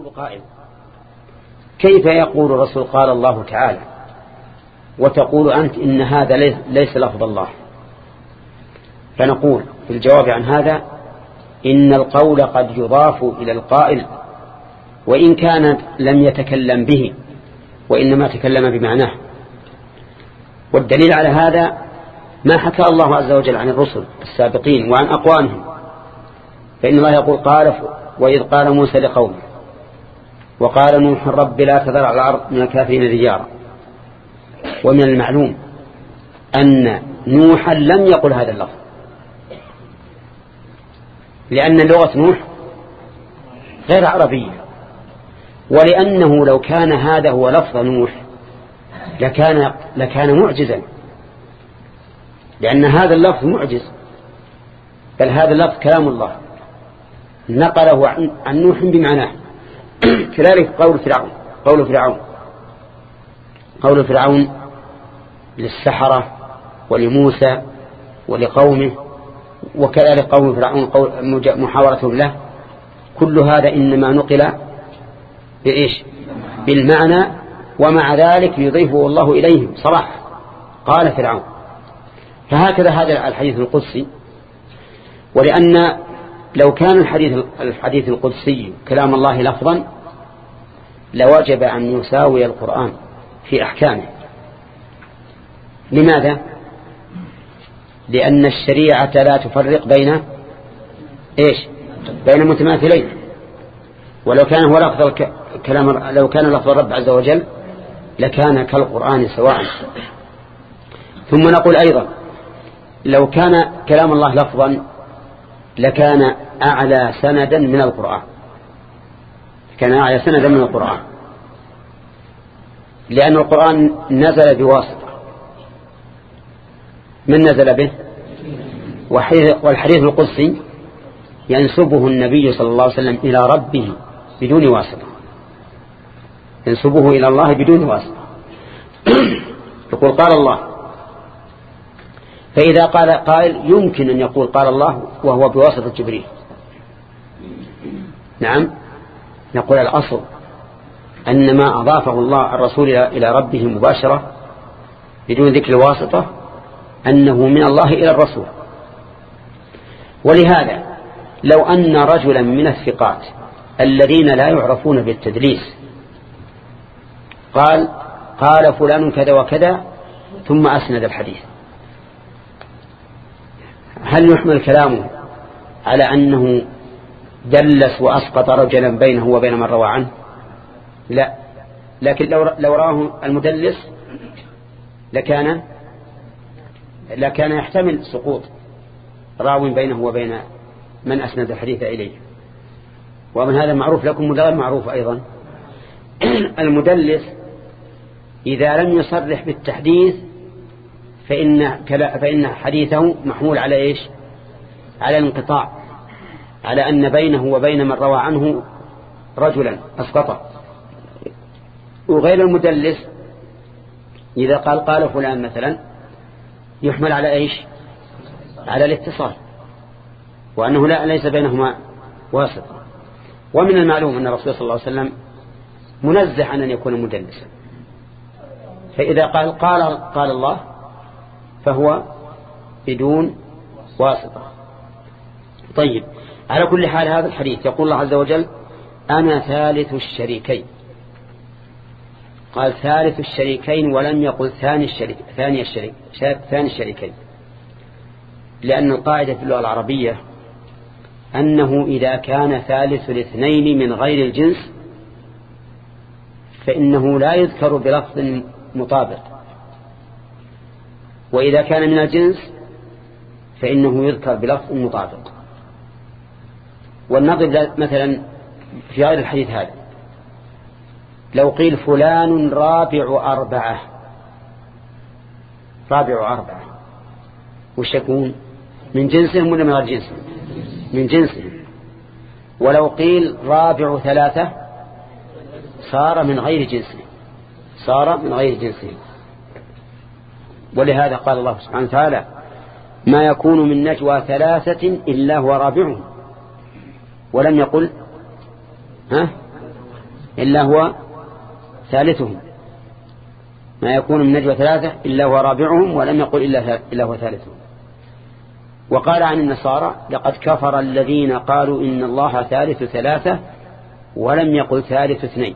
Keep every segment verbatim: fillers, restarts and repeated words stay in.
قائل: كيف يقول الرسول قال الله تعالى وتقول أنت إن هذا ليس لفظ الله؟ فنقول في الجواب عن هذا: إن القول قد يضاف إلى القائل وإن كان لم يتكلم به، وإنما تكلم بمعناه. والدليل على هذا ما حكى الله عز وجل عن الرسل السابقين وعن أقوامهم، فإن الله يقول: قال وإذ قال موسى لقومه وقال نوح رب لا تذر على الأرض من الكافرين ديارا. ومن المعلوم أن نوحا لم يقل هذا اللفظ، لأن لغة نوح غير عربية، ولأنه لو كان هذا هو لفظ نوح لكان, لكان معجزا، لأن هذا اللفظ معجز، بل هذا اللفظ كلام الله نقله عن, عن نوح بمعناه. كذلك قول فرعون قول فرعون قول فرعون للسحرة ولموسى ولقومه، وكذلك قول فرعون قول محاورتهم له، كل هذا إنما نقل بإيش؟ بالمعنى، ومع ذلك يضيفه الله إليهم صراحة. قال فرعون. فهكذا هذا الحديث القدسي، ولأن لو كان الحديث الحديث القدسي كلام الله لفظا لوجب أن يساوي القرآن في أحكامه. لماذا؟ لأن الشريعة لا تفرق بين إيش؟ بين متماثلين. ولو كان هو لفظ كلام لو كان لفظ الرب عز وجل لكان كالقرآن سواء. ثم نقول أيضا: لو كان كلام الله لفظا لكان أعلى سندا من القرآن كان أعلى سندا من القرآن لأن القرآن نزل بواسطة. من نزل به؟ والحديث القدسي ينسبه النبي صلى الله عليه وسلم إلى ربه بدون واسطة، ينسبه إلى الله بدون واسطة. يقول قال الله، فإذا قال قائل يمكن أن يقول قال الله وهو بواسطة جبريل، نعم، نقول الأصل أن ما أضافه الله الرسول إلى ربه مباشرة بدون ذكر الواسطة أنه من الله إلى الرسول. ولهذا لو أن رجلا من الثقات الذين لا يعرفون بالتدليس قال قال فلان كذا وكذا ثم أسند الحديث، هل يحمل كلامه على أنه دلس وأسقط رجلا بينه وبين من روى عنه؟ لا، لكن لو لو راه المدلس لكان لكان يحتمل سقوط راو بينه وبين من أسند الحديث إليه. ومن هذا معروف لكم وغير معروف أيضا. المدلس إذا لم يصرح بالتحديث فإن, فإن حديثه محمول على إيش؟ على الانقطاع، على أن بينه وبين من روى عنه رجلا أسقطه. وغير المدلس إذا قال قال فلان مثلا يحمل على إيش؟ على الاتصال، وأنه لا ليس بينهما واسطة. ومن المعلوم أن الرسول صلى الله عليه وسلم منزه عن أن يكون مدلسا، فإذا قال قال قال الله فهو بدون واسطة. طيب، على كل حال هذا الحديث يقول الله عز وجل أنا ثالث الشريكين، قال ثالث الشريكين ولم يقل ثاني الشريك ثاني الشريك ثاني الشريكين، لأن القاعدة في اللغة العربية أنه إذا كان ثالث الاثنين من غير الجنس فإنه لا يذكر بلفظ مطابق، وإذا كان من الجنس فإنه يذكر بلفظ مطابق. والنظر مثلا في غير الحديث هذا لو قيل فلان رابع أربعة رابع أربعة وش يكون؟ من جنسهم ولا من غير جنسهم؟ من جنسهم. ولو قيل رابع ثلاثة صار من غير جنسهم صار من غير جنسهم. ولهذا قال الله سبحانه وتعالى ما يكون من نجوى ثلاثة إلا هو رابعهم، ولم يقل ها إلا هو ثالثهم، ما يكون من نجوى ثلاثة إلا هو رابعهم، ولم يقل إلا هو ثالثهم. وقال عن النصارى لقد كفر الذين قالوا إن الله ثالث ثلاثة ولم يقل ثالث اثنين.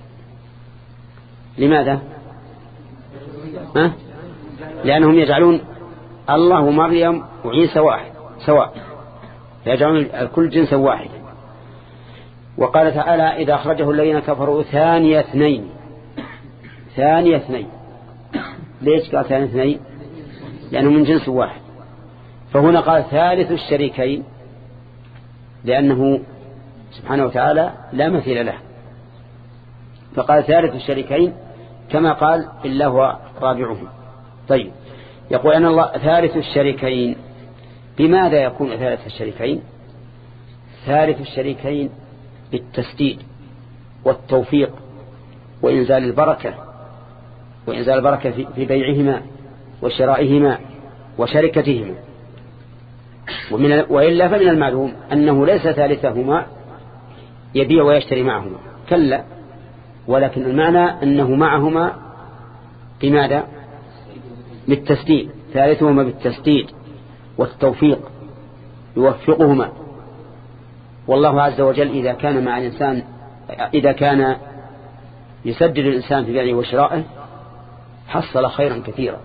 لماذا؟ ها؟ لأنهم يجعلون الله ومريم وعيسى واحد سواء، يجعلون الكل جنسا واحد. وقال تعالى إذا أخرجه الذين كفروا ثاني اثنين، ثاني اثنين. ليش قال ثاني اثنين؟ لأنه من جنس واحد. فهنا قال ثالث الشريكين لأنه سبحانه وتعالى لا مثيل له، فقال ثالث الشريكين كما قال إلا هو رابعهم. طيب، يقول أن الله ثالث الشريكين. بماذا يكون ثالث الشريكين؟ ثالث الشريكين بالتسديد والتوفيق وإنزال البركة، وإنزال البركة في بيعهما وشرائهما وشركتهما. ومن وإلا فمن المعلوم أنه ليس ثالثهما يبيع ويشتري معهما، كلا، ولكن المعنى أنه معهما بماذا؟ بالتسديد، ثالثهما بالتسديد والتوفيق، يوفقهما. والله عز وجل إذا كان مع الإنسان، إذا كان يسدد الإنسان في بيعه وشرائه حصل خيرا كثيرا،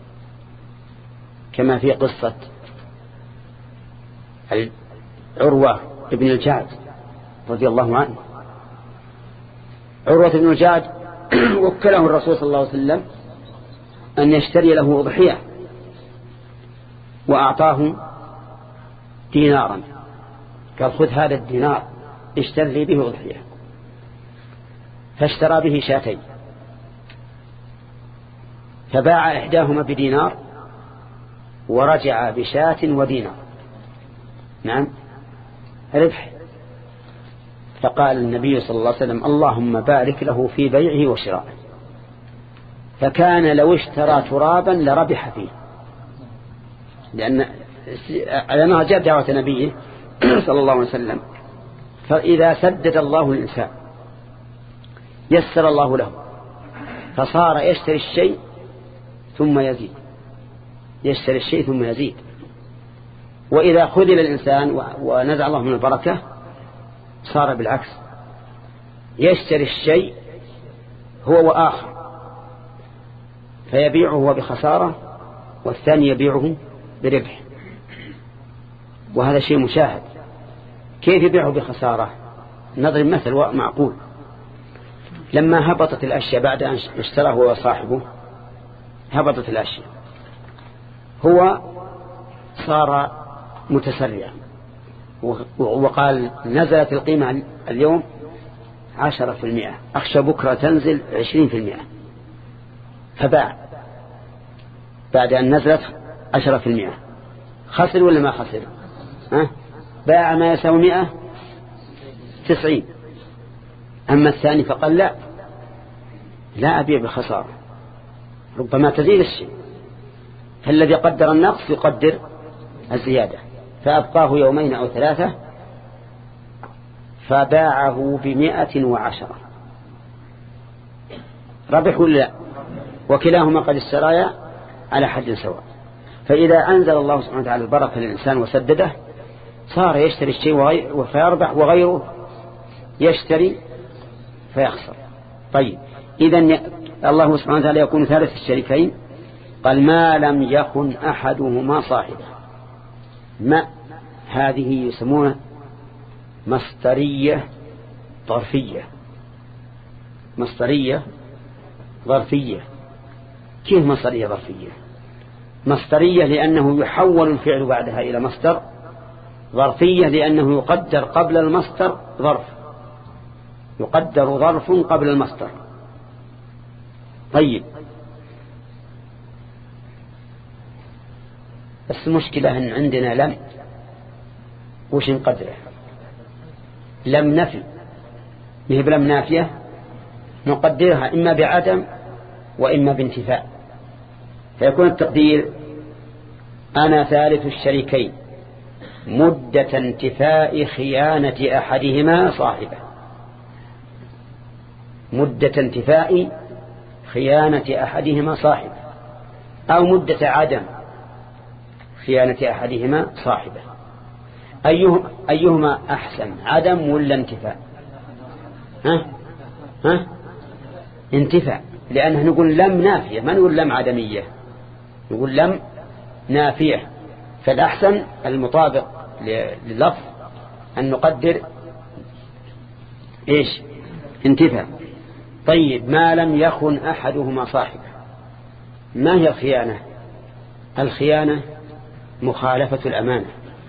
كما في قصة عروة ابن الجعد رضي الله عنه. عروة ابن الجعد وكله الرسول صلى الله عليه وسلم أن يشتري له أضحية، وأعطاه دينارا، قال خذ هذا الدينار اشتري به أضحية، فاشترى به شاتين، فباع إحداهما بدينار ورجع بشاة ودينار، نعم ربح. فقال النبي صلى الله عليه وسلم اللهم بارك له في بيعه وشرائه، فكان لو اشترى ترابا لربح فيه، لأن على ما جاء دعوة نبيه صلى الله عليه وسلم. فإذا سدد الله الإنسان يسر الله له، فصار يشتري الشيء ثم يزيد، يشتري الشيء ثم يزيد. وإذا خذل الإنسان ونزع الله من البركة صار بالعكس، يشتري الشيء هو وآخر فيبيعه هو بخسارة والثاني يبيعه بربح، وهذا شيء مشاهد. كيف يبيعه بخسارة؟ نضرب مثل معقول. لما هبطت الأشياء بعد أن اشتراه هو وصاحبه، هبطت الأشياء، هو صار متسرع وقال نزلت القيمة اليوم عشرة في المئة، أخشى بكرة تنزل عشرين في المئة، فباع بعد أن نزلت عشرة في المئة. خسر ولا ما خسر؟ أه؟ باع ما يساوي مئة تسعين. أما الثاني فقال لا لا أبيع بخسارة، ربما تزيد الشيء، فالذي قدر النقص يقدر الزيادة، فأبقاه يومين أو ثلاثة فباعه بمئة وعشرة، ربح ولا لا؟ وكلاهما قد اشترايا على حد سواء. فإذا أنزل الله سبحانه وتعالى البركة للإنسان وسدده صار يشتري الشيء فيربح، وغيره يشتري فيخسر. طيب، إذن الله سبحانه وتعالى يكون ثالث الشريكين. قال ما لم يكن أحدهما صاحبه. ما هذه يسمونها مصدرية ظرفية. مصدرية ظرفية. كيف مصدرية ظرفية؟ مصدرية لأنه يحول الفعل بعدها إلى مصدر، ظرفية لأنه يقدر قبل المصدر ظرف، يقدر ظرف قبل المصدر. طيب، بس المشكلة أن عندنا لم، وش نقدره؟ لم نفي، مهب لم نافية، نقدرها إما بعدم وإما بانتفاء، فيكون التقدير أنا ثالث الشريكين مدة انتفاء خيانة أحدهما صاحبه. مدة انتفاء خيانة أحدهما صاحبه أو مدة عدم خيانة أحدهما صاحبه. أيه أيهما أحسن، عدم ولا انتفاء؟ ها؟ ها؟ انتفاء، لأنه نقول لم نافية، ما نقول لم عدمية، نقول لم نافية. فالأحسن المطابق لللفظ أن نقدر إيش؟ انتفاء. طيب ما لم يخن أحدهما صاحبه، ما هي الخيانة؟ الخيانة مخالفة الأمانة،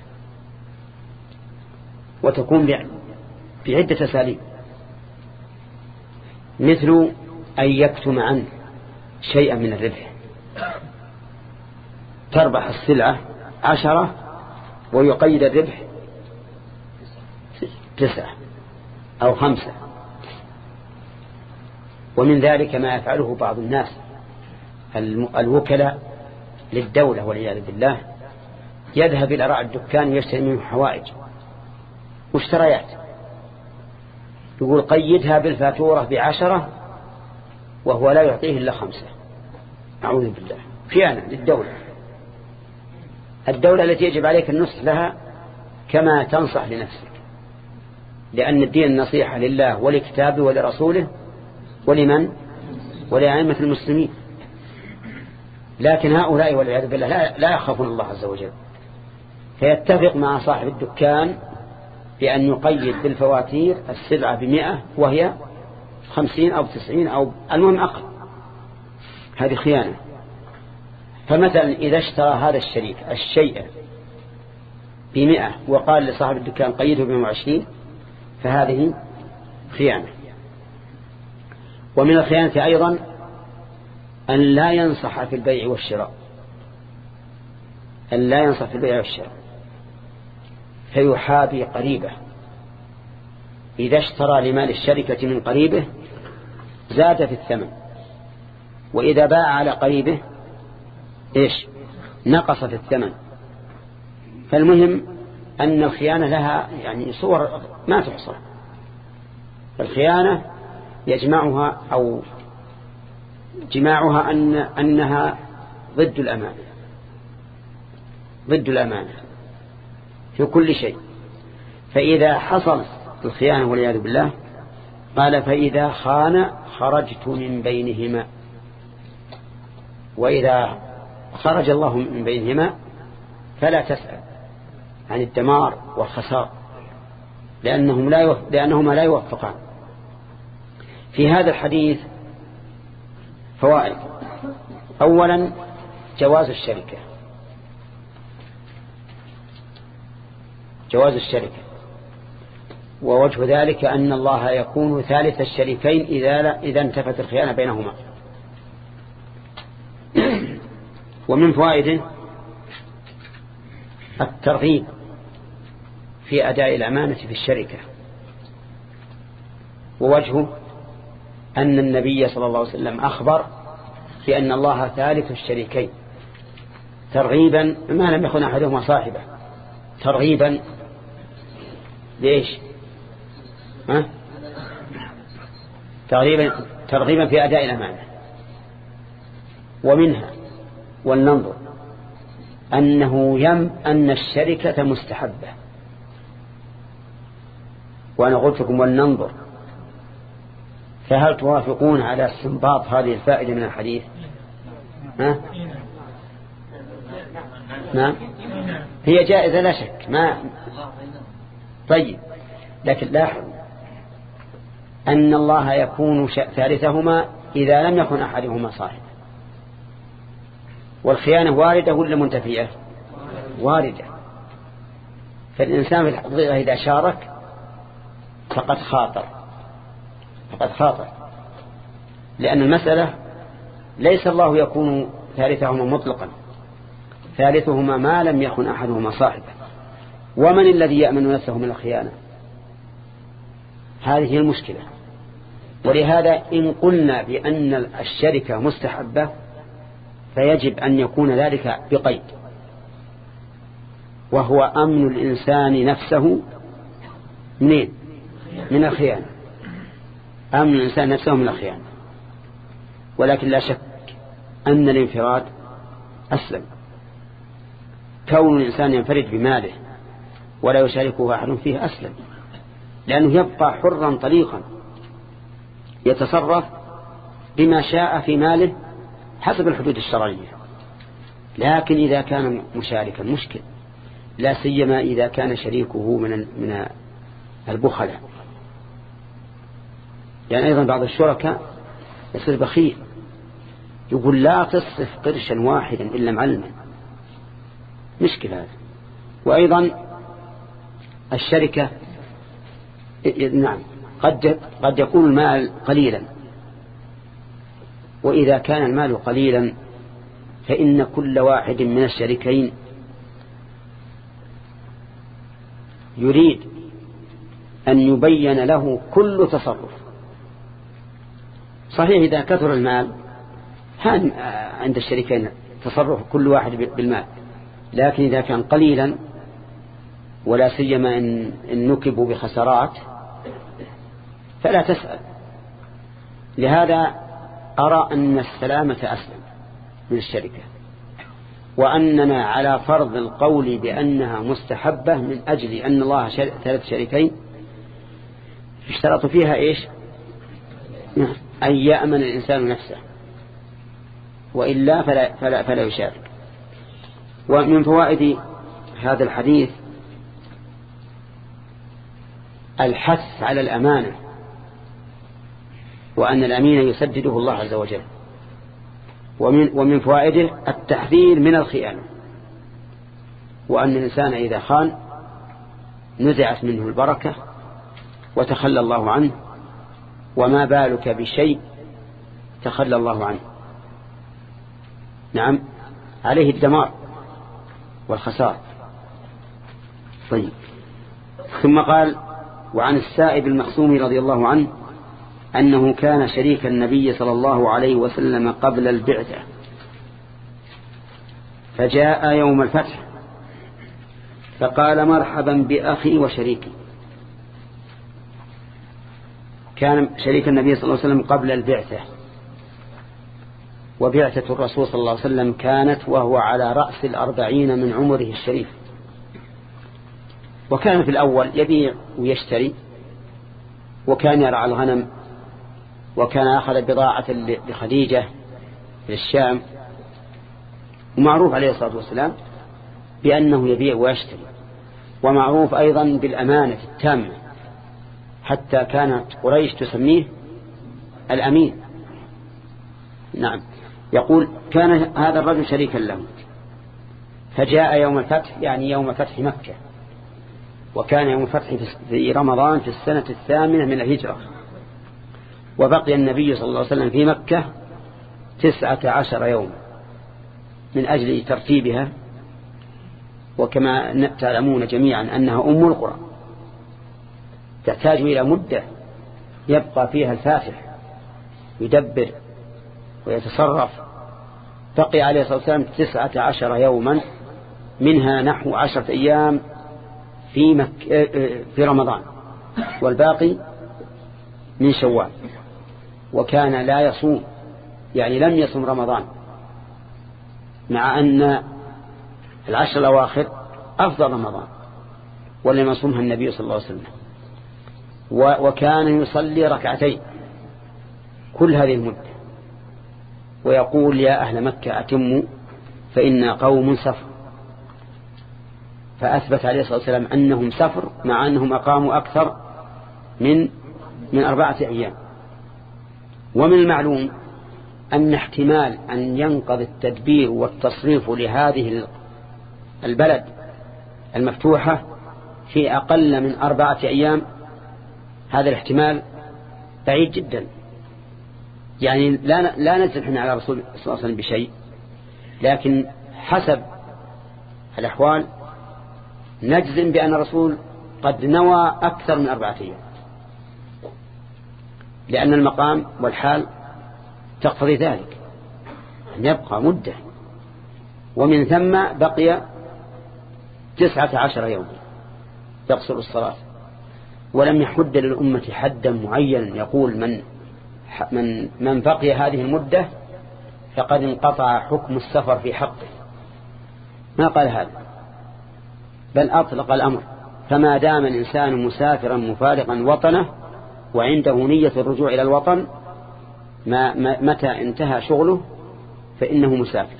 وتكون بعدة أساليب، مثل أن يكتم عنه شيئا من الربح، تربح السلعة عشرة ويقيد الربح تسعة أو خمسة. ومن ذلك ما يفعله بعض الناس الوكلاء للدولة والعياذ بالله، يذهب إلى راعي الدكان ويشتري منه حوائج مشتريات، يقول قيدها بالفاتورة بعشرة وهو لا يعطيه إلا خمسة. أعوذ بالله، خيانة للدولة، الدولة التي يجب عليك النصح لها كما تنصح لنفسك، لأن الدين النصيحة لله ولكتابه ولرسوله ولمن؟ ولأئمة المسلمين. لكن هؤلاء والعياذ بالله لا, لا يخافون الله عز وجل، فيتفق مع صاحب الدكان بأن يقيد بالفواتير السلعة بمئة وهي خمسين أو تسعين أو المهم أقل. هذه خيانة. فمثلا إذا اشترى هذا الشريك الشيء بمئة وقال لصاحب الدكان قيده بمئة وعشرين، فهذه خيانة. ومن الخيانة أيضا أن لا ينصح في البيع والشراء، أن لا ينصح في البيع والشراء فيحابي قريبه. إذا اشترى لمال الشركة من قريبه زاد في الثمن، وإذا باع على قريبه إيش؟ نقص في الثمن. فالمهم أن الخيانة لها يعني صور ما تحصى. الخيانة يجمعها أو جماعها أن أنها ضد الأمانة، ضد الأمانة في كل شيء. فإذا حصل الخيانة والعياذ بالله قال فإذا خان خرجت من بينهما، وإذا خرج الله من بينهما فلا تسأل عن الدمار والخسار، لأنهم لا يوف... لأنهما لا يوفقان. في هذا الحديث فوائد. أولا جواز الشركة، جواز الشركة، ووجه ذلك أن الله يكون ثالث الشريكين إذا, إذا انتفت الخيانة بينهما. ومن فوائده الترغيب في أداء الأمانة في الشركة، ووجهه أن النبي صلى الله عليه وسلم أخبر بأن الله ثالث الشريكين ترغيبا ما لم يكن أحدهما صاحبه، ترغيبا ليش؟ ها؟ ترغيبا ترغيبا في أداء الأمانة. ومنها ولننظر أنه يم أن الشركة مستحبة. وأنا قلت لكم ولننظر، فهل توافقون على استنباط هذه الفائدة من الحديث؟ ها؟ نعم، هي جائزة لا شك. ما طيب، لكن لاحظوا أن الله يكون ثالثهما إذا لم يكن أحدهما صاحبا. والخيانة واردة ولا منتفية؟ واردة. فالإنسان في الحقيقة إذا شارك فقد خاطر، فقد خاطر، لأن المسألة ليس الله يكون ثالثهما مطلقا، ثالثهما ما لم يكن أحدهما صاحبا. ومن الذي يأمن نفسه من الخيانة؟ هذه هي المشكلة. ولهذا إن قلنا بأن الشركة مستحبة فيجب أن يكون ذلك بقيد، وهو أمن الإنسان نفسه منين؟ من الخيانة. أمن الإنسان نفسه من الخيانة. ولكن لا شك أن الانفراد أسلم. كون الإنسان ينفرد بماله ولا يشاركه أحد فيه أسلم، لأنه يبقى حرا طليقا يتصرف بما شاء في ماله حسب الحدود الشرعية. لكن إذا كان مشاركا مشكل، لا سيما إذا كان شريكه من من البخلاء. يعني أيضا بعض الشركاء يصير بخيل، يقول لا تصرف قرشا واحدا إلا معلما، مشكلة هذا. وأيضا الشركة نعم قد قد يكون المال قليلا، وإذا كان المال قليلا فإن كل واحد من الشريكين يريد أن يبين له كل تصرف. صحيح إذا كثر المال هان عند الشريكين تصرف كل واحد بالمال، لكن إذا كان قليلا ولا سيما إن نكبوا بخسارات فلا تسأل. لهذا أرى أن السلامة أسلم من الشركة، وأننا على فرض القول بأنها مستحبة من أجل أن الله ثلاث شريكين اشترطوا فيها إيش؟ أن يأمن الإنسان نفسه، وإلا فلا, فلا, فلا يشارك. ومن فوائد هذا الحديث الحث على الأمانة، وأن الأمين يسدده الله عز وجل. ومن, ومن فوائده التحذير من الخيانة، وأن الإنسان إذا خان نزعت منه البركة وتخلى الله عنه، وما بالك بشيء تخلى الله عنه، نعم عليه الدمار والخسار. طيب، ثم قال: وعن السائب المخزومي رضي الله عنه أنه كان شريك النبي صلى الله عليه وسلم قبل البعثة، فجاء يوم الفتح فقال: مرحبا بأخي وشريكي. كان شريك النبي صلى الله عليه وسلم قبل البعثة، وبعثة الرسول صلى الله عليه وسلم كانت وهو على رأس الأربعين من عمره الشريف، وكان في الأول يبيع ويشتري، وكان يرعى الغنم، وكان أخذ بضاعة لخديجة في الشام، ومعروف عليه الصلاة والسلام بأنه يبيع ويشتري، ومعروف أيضا بالأمانة التامة، حتى كانت قريش تسميه الأمين. نعم، يقول: كان هذا الرجل شريكا له، فجاء يوم الفتح، يعني يوم فتح مكة، وكان يوم الفتح في رمضان في السنة الثامنة من الهجرة، وبقي النبي صلى الله عليه وسلم في مكة تسعة عشر يوم من أجل ترتيبها، وكما تعلمون جميعا أنها أم القرى، تحتاج إلى مدة يبقى فيها الفاتح يدبر ويتصرف. بقي عليه الصلاة والسلام تسعة عشر يوما، منها نحو عشرة أيام في, مك... في رمضان، والباقي من شوال. وكان لا يصوم، يعني لم يصوم رمضان، مع أن العشر الأواخر أفضل رمضان، ولم يصومها النبي صلى الله عليه وسلم. وكان يصلي ركعتين كل هذه المدة، ويقول: يا أهل مكة أتموا فإنا قوم سفر. فأثبت عليه الصلاة والسلام أنهم سفر، مع أنهم أقاموا أكثر من من أربعة أيام. ومن المعلوم أن احتمال أن ينقضي التدبير والتصريف لهذه البلد المفتوحة في أقل من أربعة أيام، هذا الاحتمال بعيد جدا. يعني لا لا نزل على رسول صلى الله عليه وسلم بشيء، لكن حسب الأحوال نجزم بأن الرسول قد نوى أكثر من أربعة أيام، لأن المقام والحال تقتضي ذلك، أن يبقى مدة. ومن ثم بقي تسعة عشر يوم يقصر الصلاة. ولم يحد للأمة حدا معين يقول من من من بقي هذه المدة فقد انقطع حكم السفر في حقه، ما قال هذا، بل أطلق الأمر. فما دام الإنسان مسافرا مفارقا وطنه وعنده نية الرجوع إلى الوطن ما متى انتهى شغله فإنه مسافر.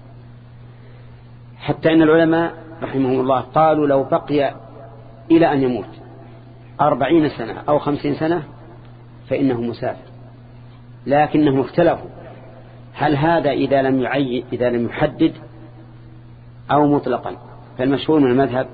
حتى إن العلماء رحمهم الله قالوا لو بقي إلى أن يموت أربعين سنة أو خمسين سنة فإنه مسافر، لكنهم اختلفوا هل هذا إذا لم يعين إذا لم يحدد أو مطلقا. فالمشهور من المذهب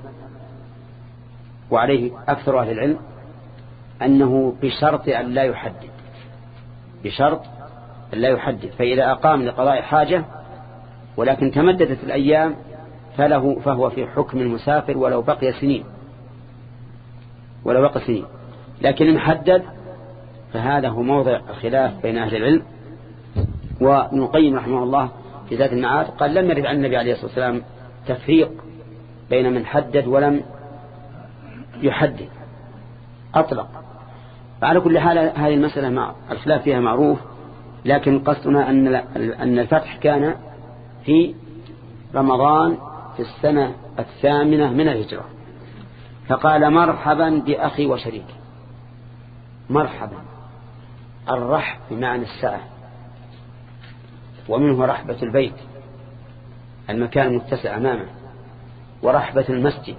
وعليه أكثر أهل العلم أنه بشرط أن لا يحدد، بشرط أن لا يحدد. فإذا أقام لقضاء حاجة ولكن تمددت الأيام فله فهو في حكم المسافر ولو بقي سنين ولو بقي سنين. لكن المحدد فهذا هو موضع الخلاف بين أهل العلم. وابن القيم رحمه الله في ذات المعاد قال لم يرد عن النبي عليه الصلاة والسلام تفريق بين من حدد ولم يحدد، أطلق. فعلى كل حال هذه المسألة مع الخلاف فيها معروف، لكن قصدنا أن أن الفتح كان في رمضان في السنة الثامنة من الهجرة. فقال مرحبا بأخي وشريكي. مرحبا، الرحب بمعنى السعة، ومنه رحبة البيت المكان المتسع أمامه، ورحبة المسجد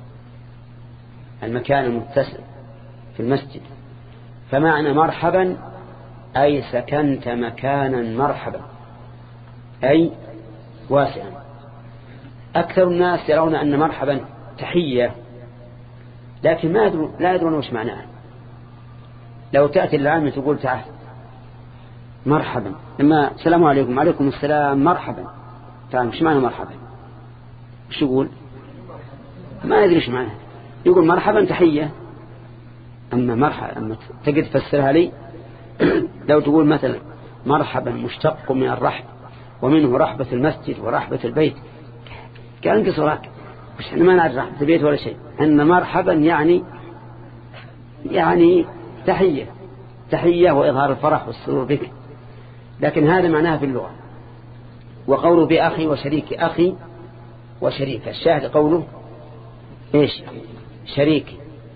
المكان المتسع في المسجد. فمعنى مرحبا أي سكنت مكانا مرحبا أي واسعا. أكثر الناس يرون أن مرحبا تحية، لكن ما يدرون لا يدرون وش معناها. لو تأتي العامة تقول تعال مرحبا، لما السلام عليكم عليكم السلام مرحبا، تعال مش معنى مرحبا؟ وش يقول؟ ما يدري وش معناها، يقول مرحبا تحية. أما مرحبا أما تجد تفسرها لي لو تقول مثلا مرحبا مشتق من الرحب ومنه رحبة المسجد ورحبة البيت، قال انك صراك مش احنا ما نعرف رحبة البيت ولا شيء، أن مرحبا يعني يعني تحية تحية وإظهار الفرح والسرور بك، لكن هذا معناها في اللغة. وقوله بأخي وشريك، أخي وشريك، الشاهد قوله إيش؟ شريك.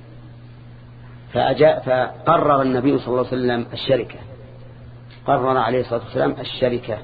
فأجاء فقرر النبي صلى الله عليه وسلم الشركة، قرر عليه الصلاة والسلام الشركة.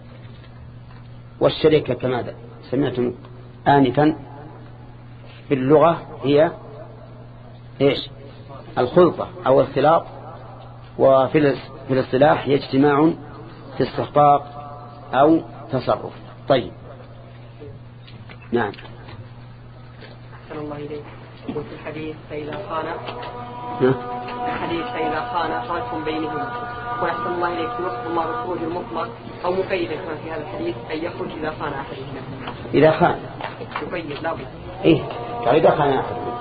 والشركة كما سمعتم آنفا في اللغة هي إيش؟ الخلطة أو الاختلاط، وفي الاصطلاح هي اجتماع في استحقاق أو تصرف. طيب نعم. أحسن الله إليك. وفي الحديث فإذا خان الحديث فإذا خان فرق بينهما. وأحسن الله إليك يوصف الله بالخروج المطلق أو مقيدا كما في هذا الحديث أن يخرج إذا خان أحدهما. إذا خان يقيد لا بد. إيه يعني إذا خان أحدهما.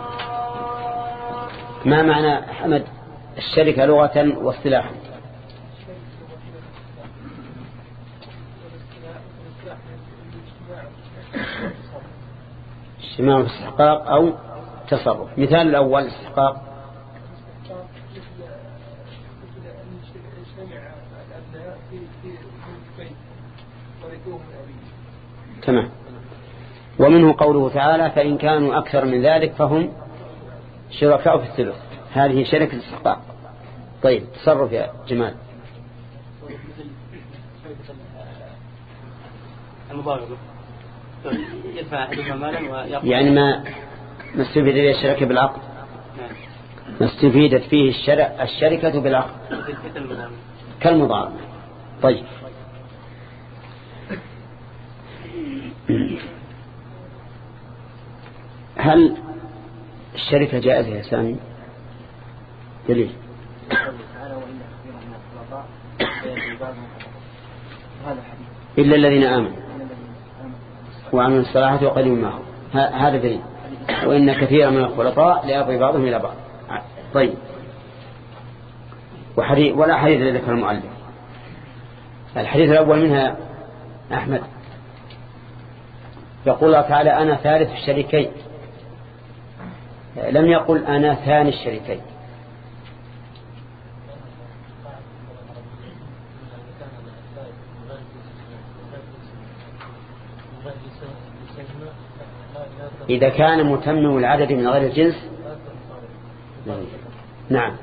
ما معنى حمد الشركة لغة واصطلاحا؟ اجتماع في استحقاق أو تصرف. مثال الأول استحقاق تمام. ومنه قوله تعالى فإن كانوا أكثر من ذلك فهم شركاء في الثلث، هذه شركة الاستحقاق. طيب تصرف يا جمال. المضاربة يدفع أحدهما مالا ويأخذ، يعني ما ما استفيد فيه الشركة بالعقد، ما استفيدت فيه الشركة بالعقد كالمضاربة. طيب هل الشركة جائزة يا سامي؟ دليل إلا الذين آمنوا وعملوا الصلاحة وقليل ما هو، هذا دليل. وإن كثيرا من الخلطاء ليأبي بعضهم إلى بعض. طيب وحديث ولا حديث الذي ذكر المؤلف. الحديث الأول منها أحمد يقول الله تعالى أنا ثالث الشريكين، لم يقل أنا ثاني الشريكين. إذا كان متمم العدد من غير الجنس. نعم.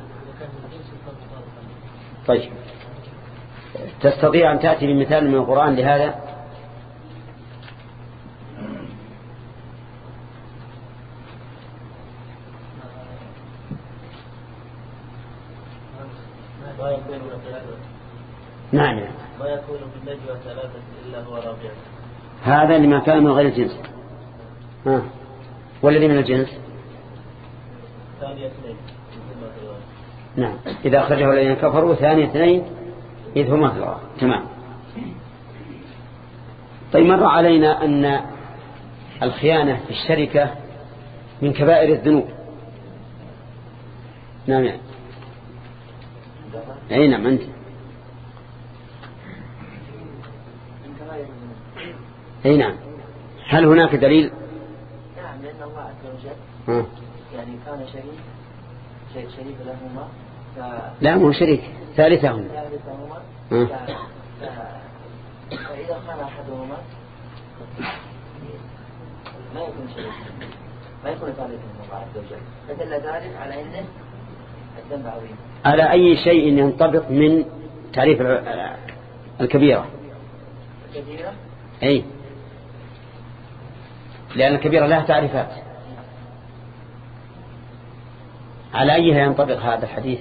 طيب تستطيع أن تأتي بمثال من القرآن لهذا؟ نعم. ما يكون بالنجوى ثلاثة إلا هو رابعا. هذا لما كان من غير الجنس. ها. والذي من الجنس ثاني اثنين. نعم إذا أخرجه الذين كفروا ثاني اثنين إذ هما في الغار. تمام. طيب مر علينا أن الخيانة في الشركة من كبائر الذنوب. نعم يعني. أي نعم أنت. أي نعم. هل هناك دليل؟ نعم لأن الله عز وجل ها. يعني كان شريك شيء شريك لهما ف... لا مو شريك ثالثهم ثالثهما ف... ف... فإذا كان أحدهما ما يكون شريك ما يكون ثالثهما الله عز وجل فدل ذلك على أنه الذنب عظيم. على أي شيء ينطبق من تعريف الكبيرة؟ الكبيرة أي لأن الكبيرة لها تعريفات. على أيها ينطبق هذا الحديث؟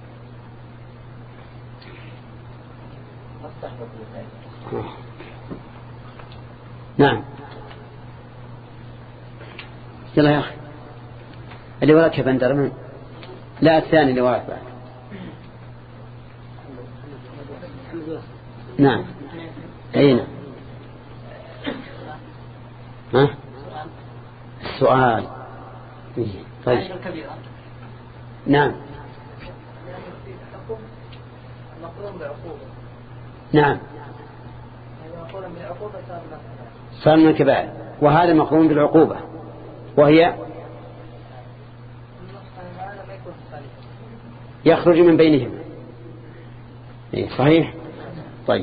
نعم. يلا يا أخي اللي وراك يا بندر من لا الثاني اللي وراك بعد. نعم. أين ها السؤال؟ طيب نعم. نعم صار من الكبائر وهذا مقرون بالعقوبة وهي يخرج من بينهم. صحيح. طيب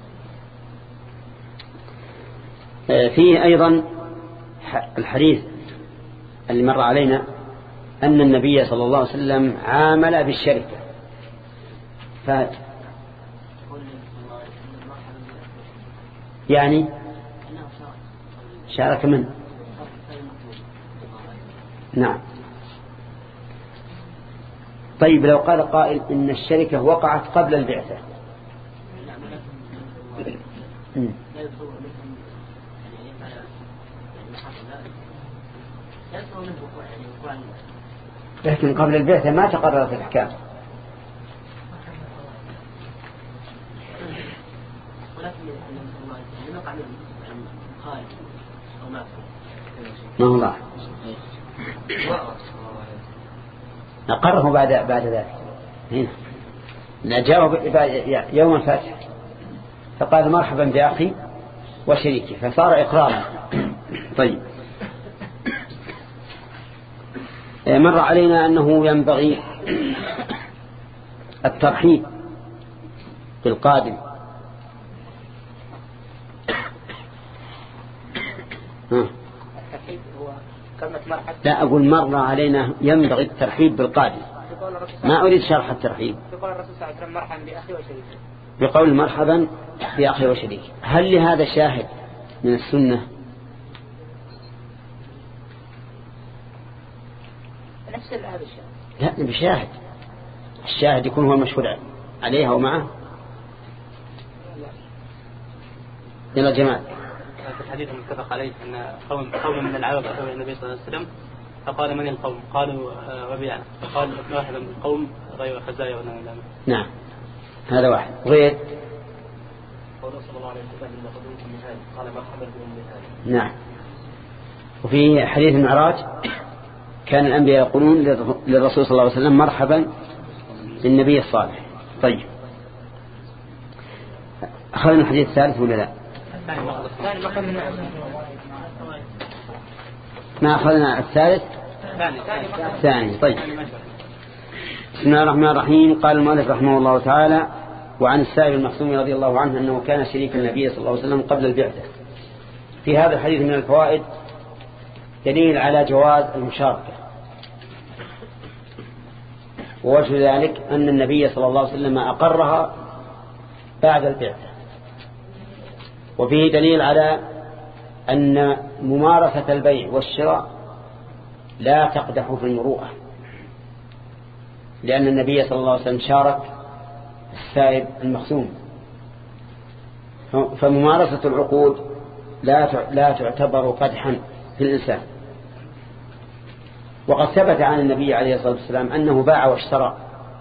فيه أيضا الحديث اللي مر علينا أن النبي صلى الله عليه وسلم عامل بالشركة ف يعني شارك من. نعم. طيب لو قال قائل إن الشركة وقعت قبل البعثة لكن قبل البعثة ما تقررت الأحكام. ما هو الله أقره بعد بعد ذلك هنا نجاوب يوم الفتح فقال مرحبا بأخي وشريكي فصار إقرارا. طيب مر علينا أنه ينبغي الترحيب بالقادم. الترحيب هو كلمة مرحب. لا أقول مر علينا ينبغي الترحيب بالقادم ما أريد شرح الترحيب. بقول الرسول صلى الله عليه وسلم مرحبا بأخي وشريكي بقول مرحبا بأخي وشريكي. هل لهذا شاهد من السنة؟ نفس هذا الشاهد. لا بشاهد الشاهد يكون هو المشهود عليها ومعه. يلا جماعة في الحديث المتفق عليه أن قوم قوم من العرب أتوا النبي صلى الله عليه وسلم فقال من القوم؟ قالوا ربيعة فقال واحد من القوم غير خزايا ولا نعلم. نعم هذا واحد. غير قال صلى الله عليه وسلم إن قدومكم مثال قال مرحبا بهم مثال. نعم. وفي حديث المعراج كان الأنبياء يقولون للرسول صلى الله عليه وسلم مرحبا بالنبي الصالح. طيب أخذنا الحديث الثالث ولا لا؟ ما أخذنا الثالث ثاني. طيب. بسم الله الرحمن الرحيم. قال المؤلف رحمه الله تعالى: وعن السائب المخزومي رضي الله عنه أنه كان شريك النبي صلى الله عليه وسلم قبل البعثة. في هذا الحديث من الفوائد دليل على جواز المشاركة، ووجه ذلك أن النبي صلى الله عليه وسلم أقرها بعد البعثة. وفيه دليل على أن ممارسة البيع والشراء لا تقدح في المروءة، لأن النبي صلى الله عليه وسلم شارك السائب المخزوم. فممارسة العقود لا لا تعتبر قدحا في الإنسان. وقد ثبت عن النبي عليه الصلاة والسلام أنه باع واشترى،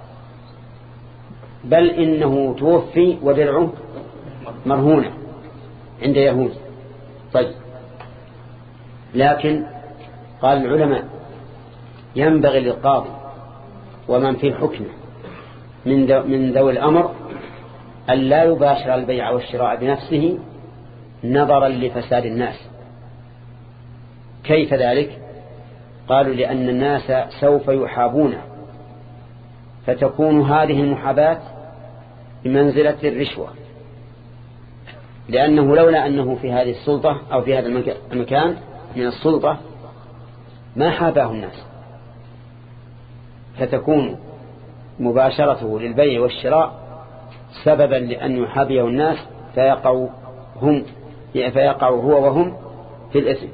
بل إنه توفي ودرعه مرهونة عند يهود. طيب، لكن قال العلماء: ينبغي للقاضي ومن في الحكم من ذوي الأمر أن لا يباشر البيع والشراء بنفسه نظرا لفساد الناس. كيف ذلك؟ قالوا: لأن الناس سوف يحابونه، فتكون هذه المحاباة بمنزلة الرشوة، لأنه لولا أنه في هذه السلطة أو في هذا المكان من السلطة ما حاباه الناس، فتكون مباشرته للبيع والشراء سببا لأن يحابيه الناس فيقعوا هم فيقعوا هو وهم في الإثم.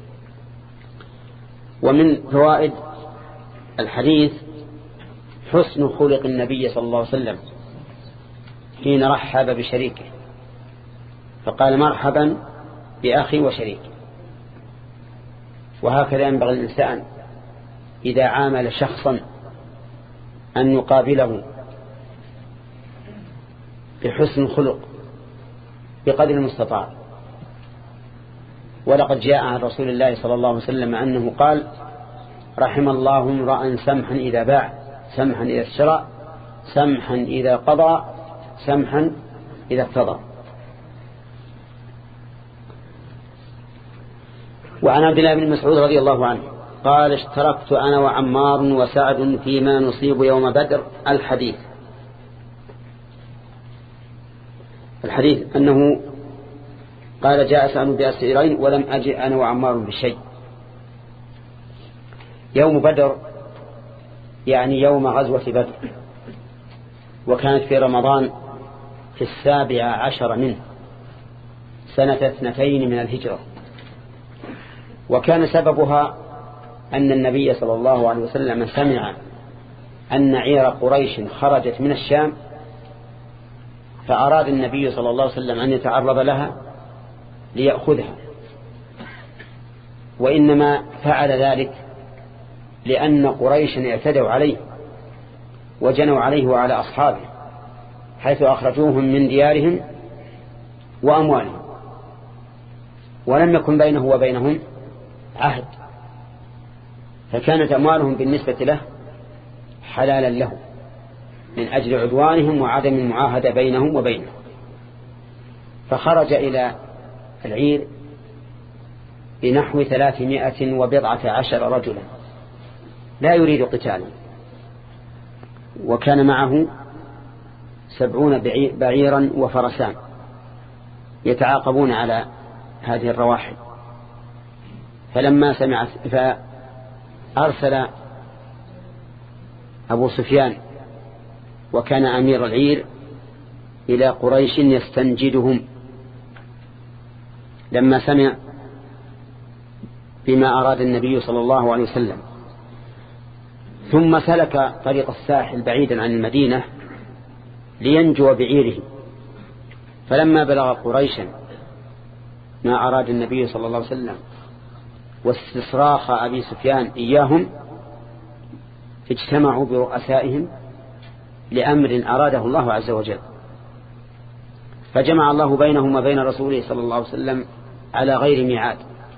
ومن فوائد الحديث حسن خلق النبي صلى الله عليه وسلم حين رحب بشريكه، فقال: مرحبا بأخي وشريك. وهكذا ينبغي الإنسان إذا عامل شخصا أن يقابله بحسن الخلق بقدر المستطاع. ولقد جاء عن رسول الله صلى الله عليه وسلم أنه قال: رحم الله امرأ سمحا إذا باع، سمحا إذا اشترى، سمحا إذا قضى، سمحا إذا اقتضى. وعن عبد الله بن مسعود رضي الله عنه قال: اشتركت أنا وعمار وسعد فيما نصيب يوم بدر. الحديث الحديث أنه قال: جاء سعد بأسيرين ولم أجئ أنا وعمار بشيء. يوم بدر يعني يوم غزوة بدر، وكانت في رمضان في السابع عشر منه سنة اثنتين من الهجرة. وكان سببها أن النبي صلى الله عليه وسلم سمع أن عير قريش خرجت من الشام، فأراد النبي صلى الله عليه وسلم أن يتعرض لها ليأخذها. وإنما فعل ذلك لأن قريشا اعتدوا عليه وجنوا عليه وعلى أصحابه، حيث أخرجوهم من ديارهم وأموالهم، ولم يكن بينه وبينهم عهد، فكانت أموالهم بالنسبة له حلالا له من أجل عدوانهم وعدم المعاهدة بينهم وبينه. فخرج إلى العير بنحو ثلاثمائة وبضعة عشر رجلا لا يريد قتالا، وكان معه سبعون بعيرا وفرسان يتعاقبون على هذه الرواحل. فلما سمعت فأرسل أبو سفيان وكان أمير العير إلى قريش يستنجدهم لما سمع بما أراد النبي صلى الله عليه وسلم، ثم سلك طريق الساحل بعيدا عن المدينة لينجو بعيره. فلما بلغ قريشا ما أراد النبي صلى الله عليه وسلم واستصراخ أبي سفيان إياهم، اجتمعوا برؤسائهم لأمر أراده الله عز وجل، فجمع الله بينهم وبين رسوله صلى الله عليه وسلم على غير ميعاد.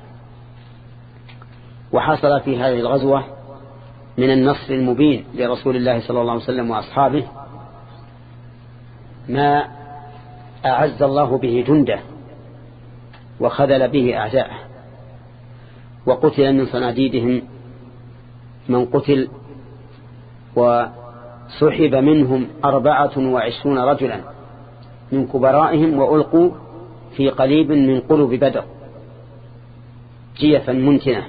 وحصل في هذه الغزوة من النصر المبين لرسول الله صلى الله عليه وسلم وأصحابه ما أعز الله به جنده وخذل به أعداءه، وقتل من صناديدهم من قتل وسحب منهم أربعة وعشرون رجلا من كبرائهم وألقوا في قليب من قلوب بدر جيفا منتنة،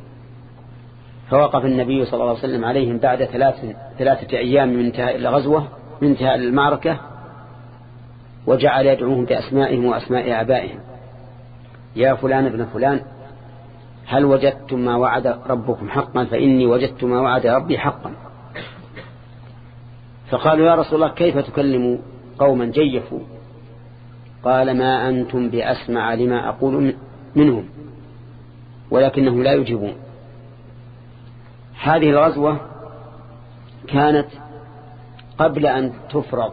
فوقف النبي صلى الله عليه وسلم عليهم بعد ثلاث ثلاثة أيام من انتهاء الغزوة من انتهاء المعركة، وجعل يدعوهم بأسمائهم وأسماء آبائهم: يا فلان ابن فلان، هل وجدتم ما وعد ربكم حقا؟ فإني وجدت ما وعد ربي حقا. فقالوا: يا رسول الله كيف تكلم قوما جيفوا؟ قال: ما أنتم بأسمع لما أقول منهم ولكنهم لا يجيبون. هذه الغزوة كانت قبل أن تفرض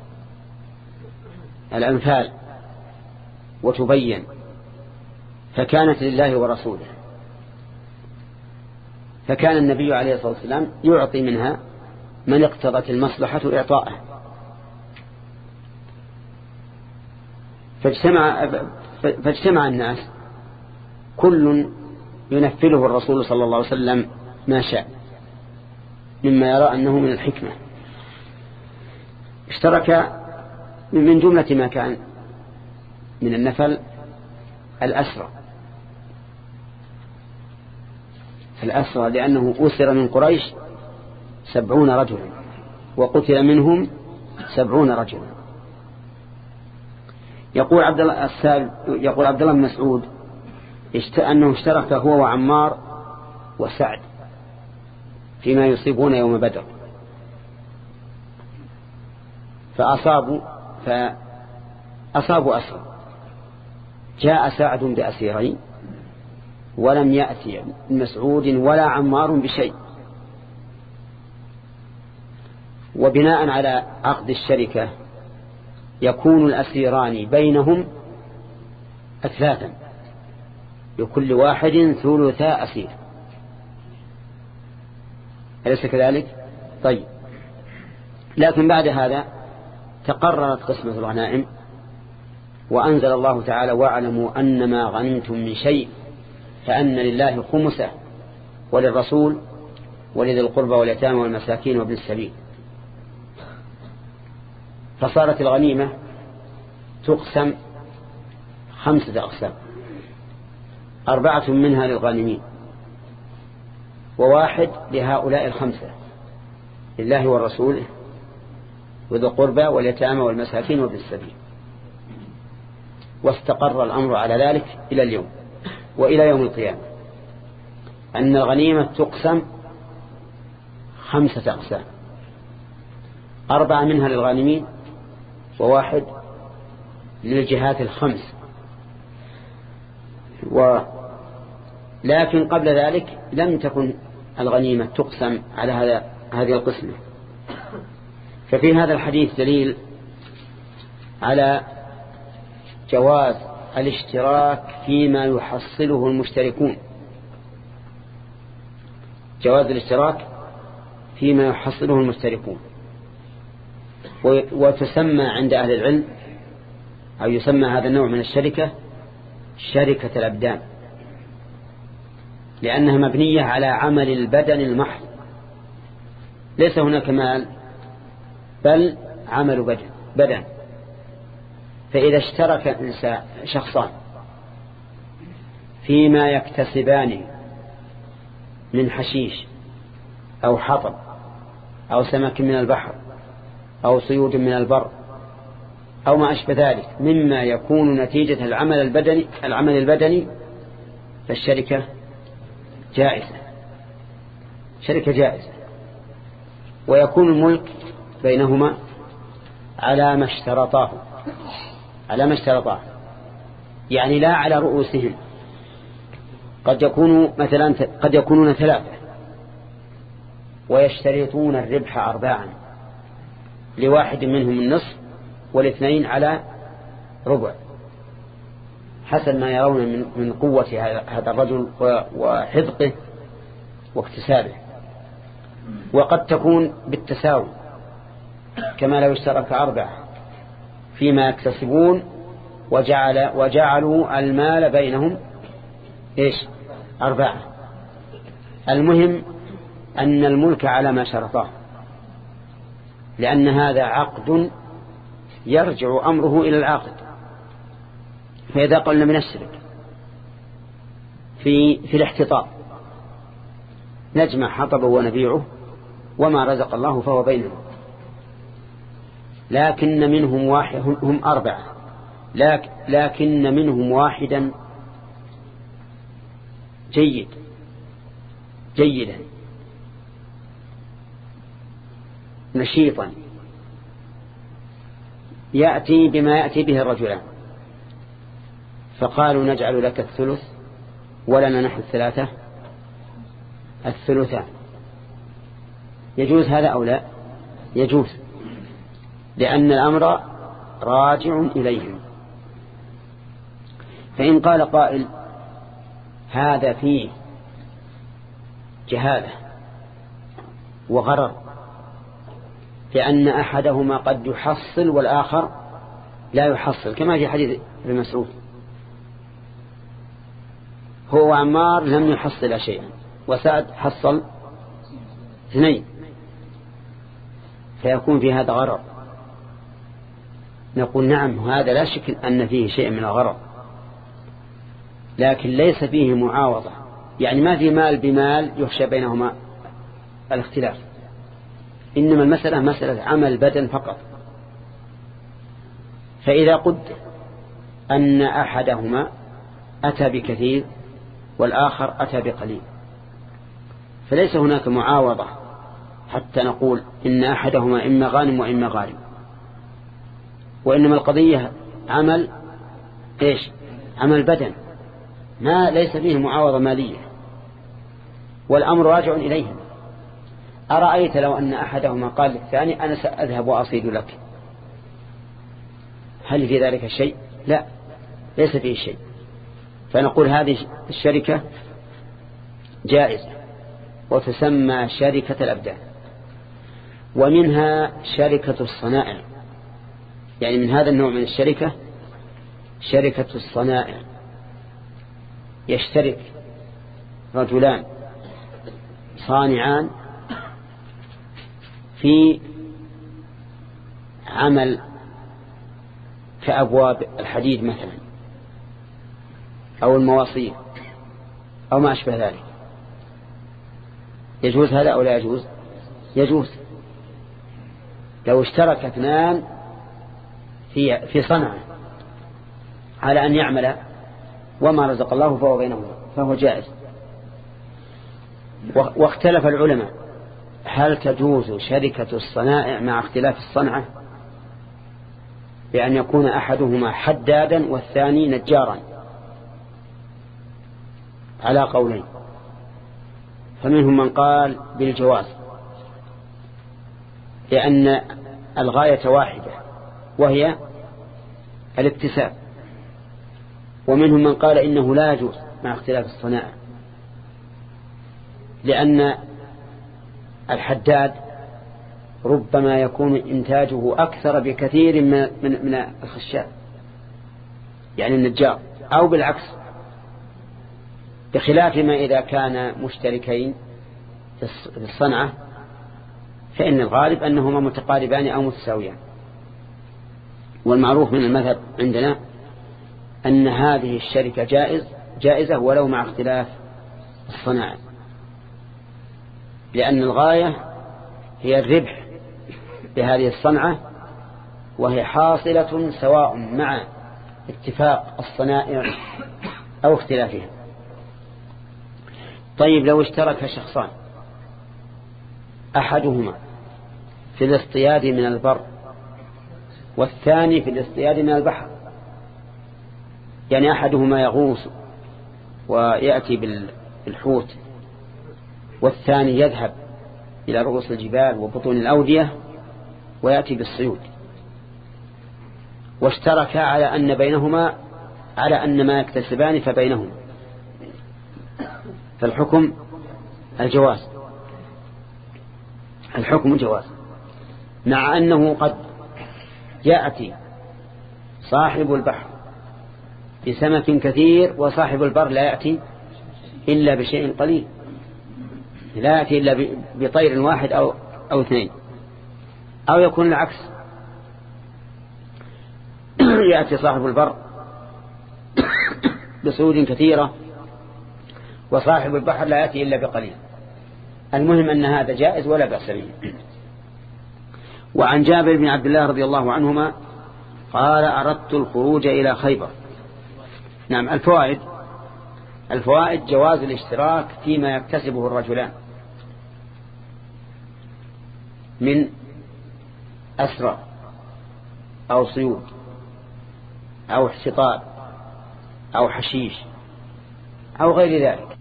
الأنفال وتبين، فكانت لله ورسوله، فكان النبي عليه الصلاة والسلام يعطي منها من اقتضت المصلحة إعطاءه. فاجتمع, فاجتمع الناس كل ينفذه الرسول صلى الله عليه وسلم ما شاء مما يرى أنه من الحكمة. اشترك من جملة ما كان من النفل الأسرى، الأسرى لأنه أسر من قريش سبعون رجلا وقتل منهم سبعون رجلا. يقول عبد الله السال يقول عبد الله بن مسعود أنه اشترك هو وعمار وسعد فيما يصيبون يوم بدر، فأصابوا فأصابوا أسرى. جاء سعد بأسيرين ولم يأتي مسعود ولا عمار بشيء. وبناء على عقد الشركة يكون الأسيران بينهم أثلاثا، لكل واحد ثلثا أسير، أليس كذلك؟ طيب، لكن بعد هذا تقررت قسمة الغنائم، وأنزل الله تعالى: واعلموا أنما غنمتم من شيء فأن لله خمسه وللرسول ولذي القربى واليتامى والمساكين وابن السبيل. فصارت الغنيمة تقسم خمسة أقسام: أربعة منها للغانمين، وواحد لهؤلاء الخمسة لله والرسول وذي القربى واليتامى والمساكين وابن السبيل. واستقر الأمر على ذلك إلى اليوم وإلى يوم القيامة، أن الغنيمة تقسم خمسة أقسام: أربعة منها للغانمين، وواحد للجهات الخمس. ولكن قبل ذلك لم تكن الغنيمة تقسم على هذا هذه القسمة. ففي هذا الحديث دليل على جواز الاشتراك فيما يحصله المشتركون، جواز الاشتراك فيما يحصله المشتركون. وتسمى عند أهل العلم أو يسمى هذا النوع من الشركة شركة الأبدان، لأنها مبنية على عمل البدن المحض، ليس هناك مال بل عمل بدن بدن فإذا اشترك شخصان فيما يكتسبان من حشيش أو حطب أو سمك من البحر أو صيود من البر أو ما أشبه ذلك مما يكون نتيجة العمل البدني العمل البدني فالشركة جائزة، شركة جائزة، ويكون الملك بينهما على ما اشترطاه على ما اشترطاه يعني لا على رؤوسهم. قد يكونوا مثلا قد يكونون ثلاثة ويشترطون الربح أرباعا، لواحد منهم النصف والاثنين على ربع، حسب ما يرون من قوة هذا الرجل وحذقه واكتسابه. وقد تكون بالتساوي كما لو اشترك أربعة فيما يكتسبون وجعل وجعلوا المال بينهم إيش أربعة. المهم أن الملك على ما شرطاه، لأن هذا عقد يرجع أمره إلى العاقد. فإذا قلنا من الشرك في, في الاحتطاب نجمع حطبه ونبيعه وما رزق الله فهو بينهم، لكن منهم واحد، هم أربعة، لكن منهم واحدا جيد جيدا نشيطا يأتي بما يأتي به الرجلان، فقالوا نجعل لك الثلث ولنا نحن الثلاثة الثلثان. يجوز هذا أو لا؟ يجوز، لأن الأمر راجع إليهم. فإن قال قائل هذا فيه جهالة وغرر، لأن أحدهما قد يحصل والآخر لا يحصل، كما في حديث ابن مسعود، هو عمار لم يحصل شيئا وسعد حصل اثنين، فيكون في هذا غرر. نقول نعم هذا لا شك أن فيه شيء من الغرر، لكن ليس فيه معاوضة، يعني ما في مال بمال يخشى بينهما الاختلاف، إنما المسألة مسألة عمل بدن فقط. فإذا قدر أن أحدهما أتى بكثير والآخر أتى بقليل، فليس هناك معاوضة حتى نقول إن أحدهما إما غانم وإما غارم، وإنما القضية عمل إيش؟ عمل بدن، ما ليس فيه معاوضة مالية، والأمر راجع إليهم. أرأيت لو أن أحدهما قال للثاني أنا سأذهب وأصيد لك، هل في ذلك شيء؟ لا، ليس فيه شيء. فنقول هذه الشركة جائزة وتسمى شركة الأبدان. ومنها شركة الصنائع، يعني من هذا النوع من الشركة شركة الصنائع، يشترك رجلان صانعان في عمل كأبواب الحديد مثلا أو المواصيل أو ما أشبه ذلك. يجوز هذا أو لا يجوز؟ يجوز. لو اشترك اثنان في في صنعة على أن يعمل وما رزق الله فهو بينهما فهو جائز. واختلف العلماء هل تجوز شركة الصنائع مع اختلاف الصنعة، بأن يكون أحدهما حدادا والثاني نجارا، على قولين. فمنهم من قال بالجواز لأن الغاية واحدة وهي الاكتساب، ومنهم من قال إنه لا يجوز مع اختلاف الصنائع، لأن الحداد ربما يكون إنتاجه أكثر بكثير من, من, من الخشاب، يعني النجار، أو بالعكس، بخلاف ما إذا كان مشتركين في الصنعة فإن الغالب أنهما متقاربان أو متساويان. والمعروف من المذهب عندنا أن هذه الشركة جائز جائزة ولو مع اختلاف الصناعة، لأن الغاية هي الربح بهذه الصنعة، وهي حاصلة سواء مع اتفاق الصنائع أو اختلافها. طيب لو اشترك شخصان، أحدهما في الاصطياد من البر والثاني في الاصطياد من البحر، يعني أحدهما يغوص ويأتي بالحوت والثاني يذهب إلى رؤوس الجبال وبطون الأودية ويأتي بالصيود، واشتركا على أن بينهما على أن ما يكتسبان فبينهما، فالحكم الجواز، الحكم جواز، مع أنه قد يأتي صاحب البحر بسمك كثير وصاحب البر لا يأتي إلا بشيء قليل، لا يأتي إلا بطير واحد أو, أو اثنين، أو يكون العكس، يأتي صاحب البر بصعود كثيرة وصاحب البحر لا يأتي إلا بقليل. المهم أن هذا جائز ولا بأس به. وعن جابر بن عبد الله رضي الله عنهما قال أردت الخروج إلى خيبر. نعم. الفوائد الفوائد جواز الاشتراك فيما يكتسبه الرجلان من أسرى أو صيود أو احتطاب أو حشيش أو غير ذلك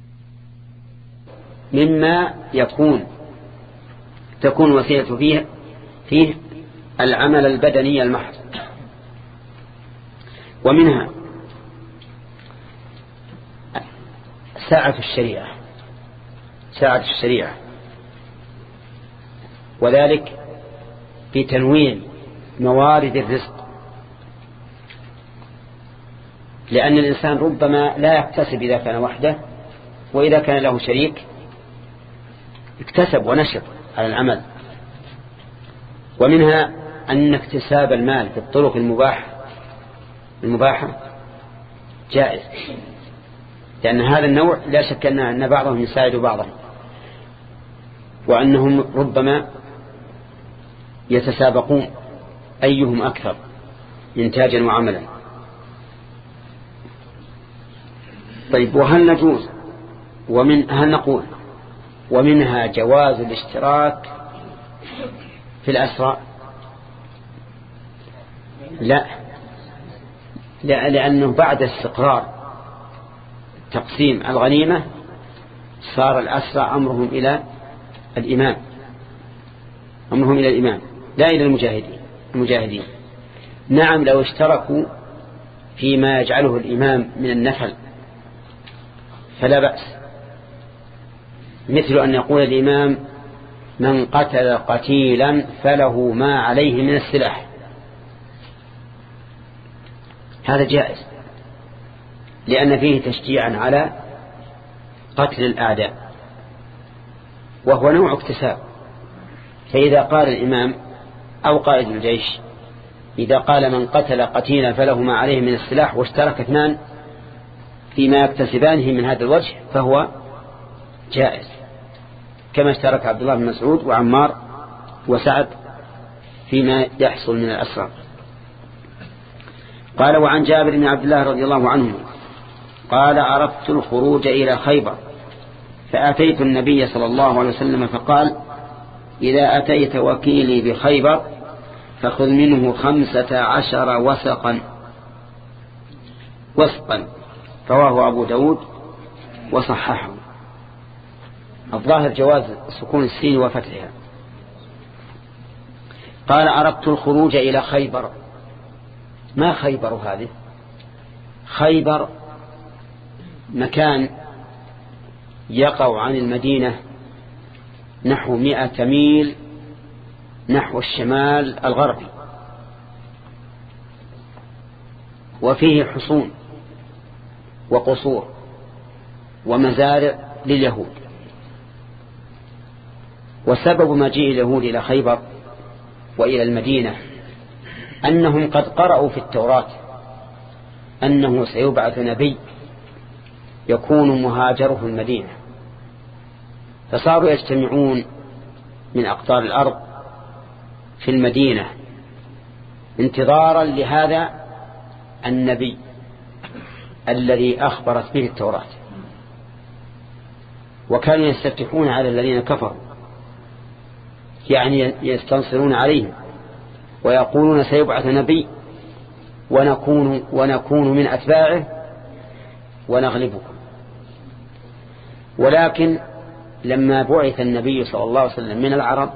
مما يكون تكون وسيلة فيه فيه العمل البدني المحض. ومنها ساعة الشريعة ساعة الشريعة وذلك في تنويع موارد الرزق، لأن الإنسان ربما لا يكتسب إذا كان وحده، وإذا كان له شريك اكتسب ونشط على العمل. ومنها أن اكتساب المال في الطرق المباحة المباحة جائز، لأن هذا النوع لا شك أن بعضهم يساعد بعضهم، وأنهم ربما يتسابقون أيهم أكثر إنتاجا وعملا. طيب، وهل نجوز ومن هل نقول ومنها جواز الاشتراك في الأسرى؟ لا، لأنه بعد استقرار تقسيم الغنيمة صار الأسرى أمرهم إلى الإمام أمرهم إلى الإمام لا إلى المجاهدين المجاهدين نعم، لو اشتركوا فيما يجعله الإمام من النفل فلا بأس، مثل أن يقول الإمام من قتل قتيلا فله ما عليه من السلاح، هذا جائز لأن فيه تشجيعا على قتل الأعداء، وهو نوع اكتساب. فإذا قال الإمام أو قائد الجيش إذا قال من قتل قتيلا فله ما عليه من السلاح واشترك اثنان فيما يكتسبانه من هذا الوجه فهو جائز، كما اشترك عبد الله بن مسعود وعمار وسعد فيما يحصل من الأسرى. قال وعن جابر بن عبد الله رضي الله عنه قال أردت الخروج إلى خيبر فأتيت النبي صلى الله عليه وسلم فقال إذا أتيت وكيلي بخيبر فخذ منه خمسة عشر وسقا وسقا رواه أبو داود وصححه. الظاهر جواز سكون السين وفتحها. قال أردت الخروج إلى خيبر. ما خيبر هذه؟ خيبر مكان يقع عن المدينة نحو مئة ميل نحو الشمال الغربي، وفيه حصون وقصور ومزارع لليهود. وسبب مجيء اليهود إلى خيبر وإلى المدينة أنهم قد قرأوا في التوراة أنه سيبعث نبي يكون مهاجره المدينة، فصاروا يجتمعون من أقطار الأرض في المدينة انتظارا لهذا النبي الذي أخبرت به التوراة. وكانوا يستفتحون على الذين كفروا، يعني يستنصرون عليهم ويقولون سيبعث نبي ونكون, ونكون من أتباعه ونغلبكم. ولكن لما بعث النبي صلى الله عليه وسلم من العرب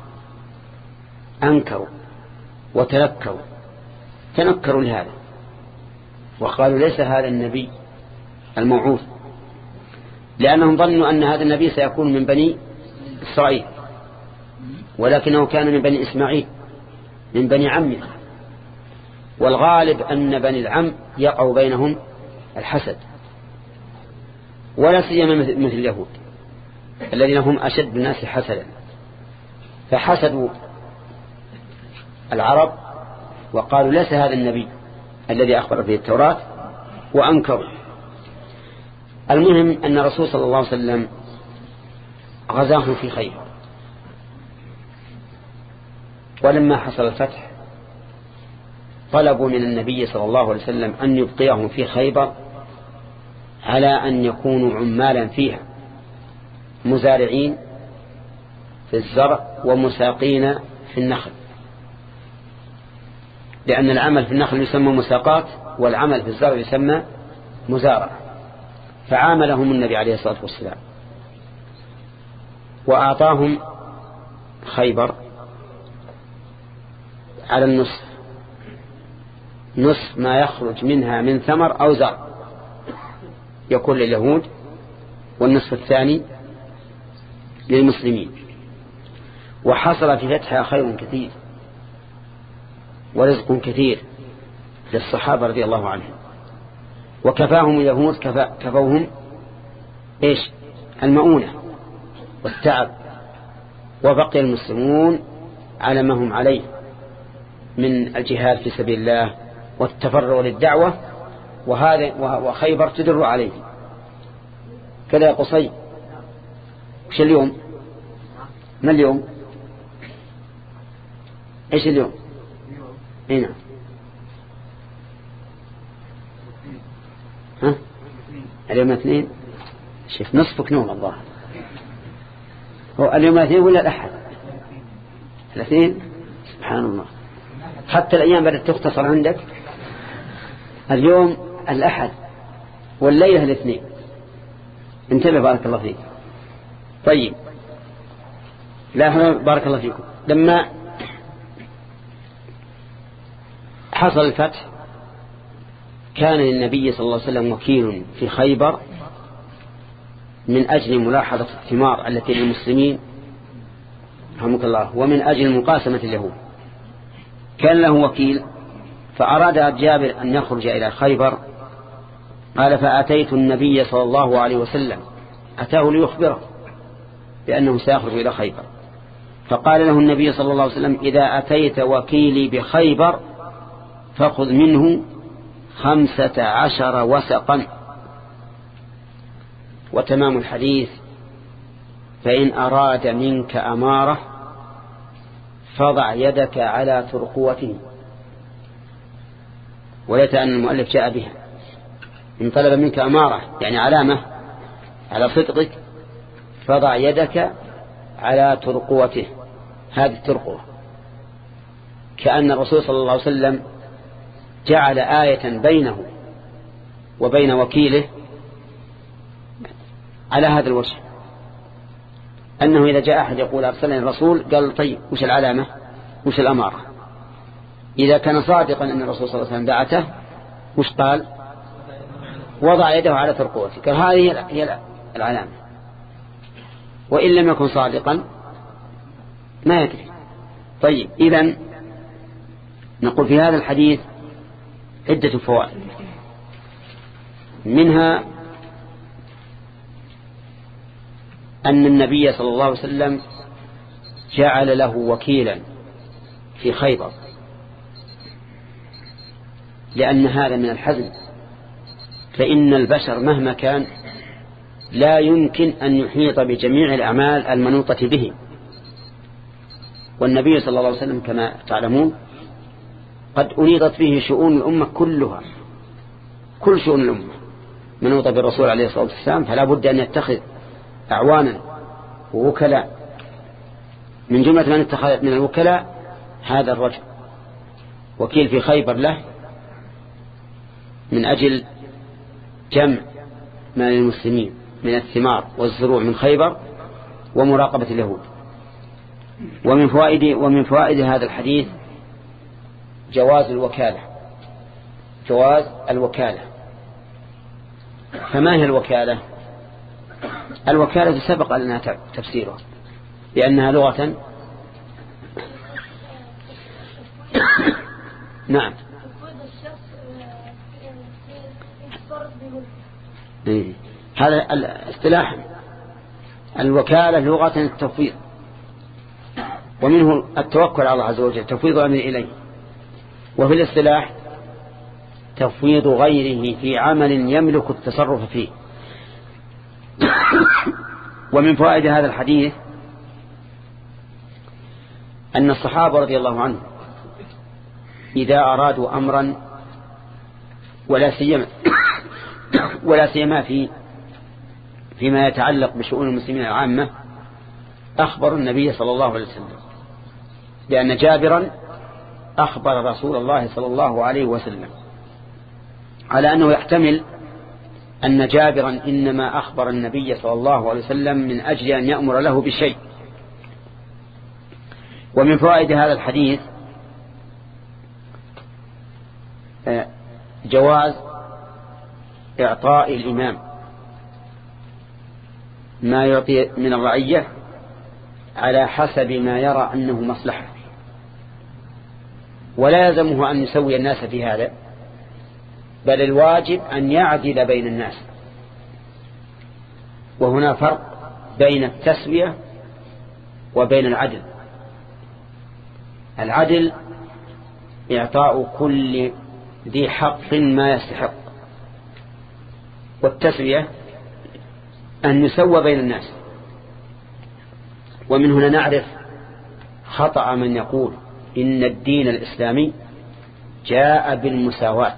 أنكروا وتنكروا تنكروا لهذا وقالوا ليس هذا النبي الموعود، لأنهم ظنوا أن هذا النبي سيكون من بني إسرائيل، ولكنه كان من بني إسماعيل من بني عمه، والغالب أن بني العم يقع بينهم الحسد، ولا سيما مثل اليهود. الذين هم أشد الناس حسدا، فحسدوا العرب وقالوا ليس هذا النبي الذي أخبر به التوراة وأنكروا. المهم أن الرسول صلى الله عليه وسلم غزاهم في خيبر، ولما حصل الفتح طلبوا من النبي صلى الله عليه وسلم أن يبقيهم في خيبر على أن يكونوا عمالا فيها، مزارعين في الزرع ومساقين في النخل، لأن العمل في النخل يسمى مساقات والعمل في الزرع يسمى مزارع. فعاملهم النبي عليه الصلاة والسلام وأعطاهم خيبر على النصف، نصف ما يخرج منها من ثمر أو زرع يكون لليهود، والنصف الثاني للمسلمين. وحصل في فتحها خير كثير ورزق كثير للصحابة رضي الله عنهم، وكفاهم اليهود كفا كفوهم إيش؟ المؤونة والتعب، وبقي المسلمون على ما هم عليه من الجهاد في سبيل الله والتفرغ للدعوة، وهذا وخيبر تدر عليه كذا. يا قصي وش اليوم؟ ما اليوم؟ ايش اليوم؟ هنا ها اليوم اثنين. شوف نصفك نوم الله. هو اليوم اثنين ولا الأحد؟ الاثنين. سبحان الله، حتى الأيام بدأت تختصر عندك. اليوم الأحد والليلة الاثنين. انتبه بارك الله فيك. طيب لا بارك الله فيكم. لما حصل الفتح كان للنبي صلى الله عليه وسلم وكيل في خيبر من أجل ملاحظة الثمار التي للمسلمين رحمك الله، ومن أجل مقاسمة اليهود. كان له وكيل، فأراد جابر أن يخرج إلى خيبر، قال فأتيت النبي صلى الله عليه وسلم، أتاه ليخبره بأنه سيخرج إلى خيبر، فقال له النبي صلى الله عليه وسلم إذا أتيت وكيلي بخيبر فخذ منه خمسة عشر وسقا. وتمام الحديث فإن أراد منك أمارة فضع يدك على ترقوته. وليت أن المؤلف جاء بها، إن طلب منك أمارة يعني علامة على صدقك فضع يدك على ترقوته. هذه الترقوة كأن الرسول صلى الله عليه وسلم جعل آية بينه وبين وكيله على هذا الوجه، أنه إذا جاء أحد يقول أرسلني الرسول قال طيب وش العلامة وش الأمارة؟ إذا كان صادقا أن الرسول صلى الله عليه وسلم بعثه وش قال؟ وضع يده على ترقوته، قال هذه هي العلامة. وإن لم يكن صادقا ما يدري. طيب إذن نقول في هذا الحديث عدة فوائد، منها أن النبي صلى الله عليه وسلم جعل له وكيلا في خيبر، لأن هذا من الحزم، فإن البشر مهما كان لا يمكن أن يحيط بجميع الأعمال المنوطة به. والنبي صلى الله عليه وسلم كما تعلمون قد أنيطت به شؤون الأمة كلها، كل شؤون الأمة منوطة بالرسول عليه الصلاة والسلام، فلا بد أن يتخذ أعوانا ووكلاء. من جملة من اتخذت من الوكلاء هذا الرجل وكيل في خيبر له من أجل جمع مال المسلمين من الثمار والزروع من خيبر ومراقبة اليهود. ومن فوائد ومن فوائد هذا الحديث جواز الوكالة، جواز الوكالة. فما هي الوكالة؟ الوكالة سبق لنا تفسيرها لأنها لغة نعم هذا الاصطلاح الوكالة لغة التفويض، ومنه التوكل على الله عز وجل تفويض أمر إليه، وفي الاصطلاح تفويض غيره في عمل يملك التصرف فيه. ومن فوائد هذا الحديث أن الصحابة رضي الله عنهم إذا أرادوا أمرا ولا سيما ولا سيما في فيما يتعلق بشؤون المسلمين العامة أخبروا النبي صلى الله عليه وسلم، لأن جابرا أخبر رسول الله صلى الله عليه وسلم، على أنه يحتمل أن جابرا إنما أخبر النبي صلى الله عليه وسلم من أجل أن يأمر له بشيء. ومن فوائد هذا الحديث جواز إعطاء الإمام ما يعطي من الرعية على حسب ما يرى أنه مصلحة، ولا يلزمه أن يسوي الناس في هذا، بل الواجب أن يعدل بين الناس. وهنا فرق بين التسوية وبين العدل. العدل إعطاء كل ذي حق ما يستحق، والتسوية أن يسوى بين الناس. ومن هنا نعرف خطأ من يقول إن الدين الإسلامي جاء بالمساواة،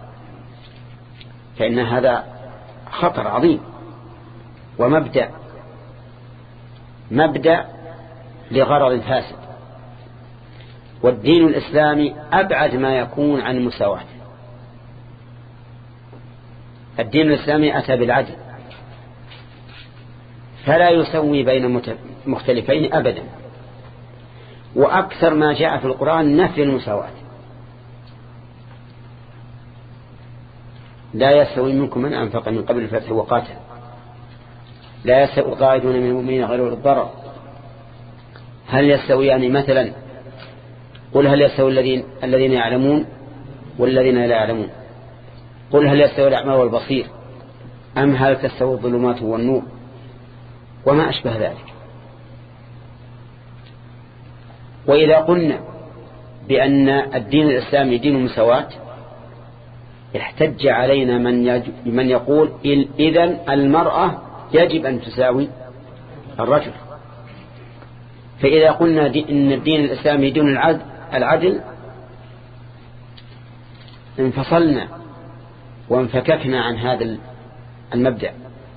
فإن هذا خطر عظيم ومبدأ مبدأ لغرض فاسد. والدين الإسلامي أبعد ما يكون عن المساواة. الدين الإسلامي أتى بالعدل، فلا يسوي بين مختلفين أبدا. وأكثر ما جاء في القرآن نفي المساواة. لا يستوي منكم من أنفق من قبل الفتح وقاتل، لا يستوي القاعدون من المؤمنين غير الضرر. هل يستويان يعني مثلا؟ قل هل يستوي الذين الذين يعلمون والذين لا يعلمون؟ قل هل يستوي الأعمى والبصير أم هل تستوي الظلمات والنور؟ وما أشبه ذلك. وإذا قلنا بأن الدين الإسلامي دين المساواة احتج علينا من من يقول إذن المرأة يجب أن تساوي الرجل. فإذا قلنا إن الدين الإسلامي دين العدل, العدل انفصلنا وانفككنا عن هذا المبدأ،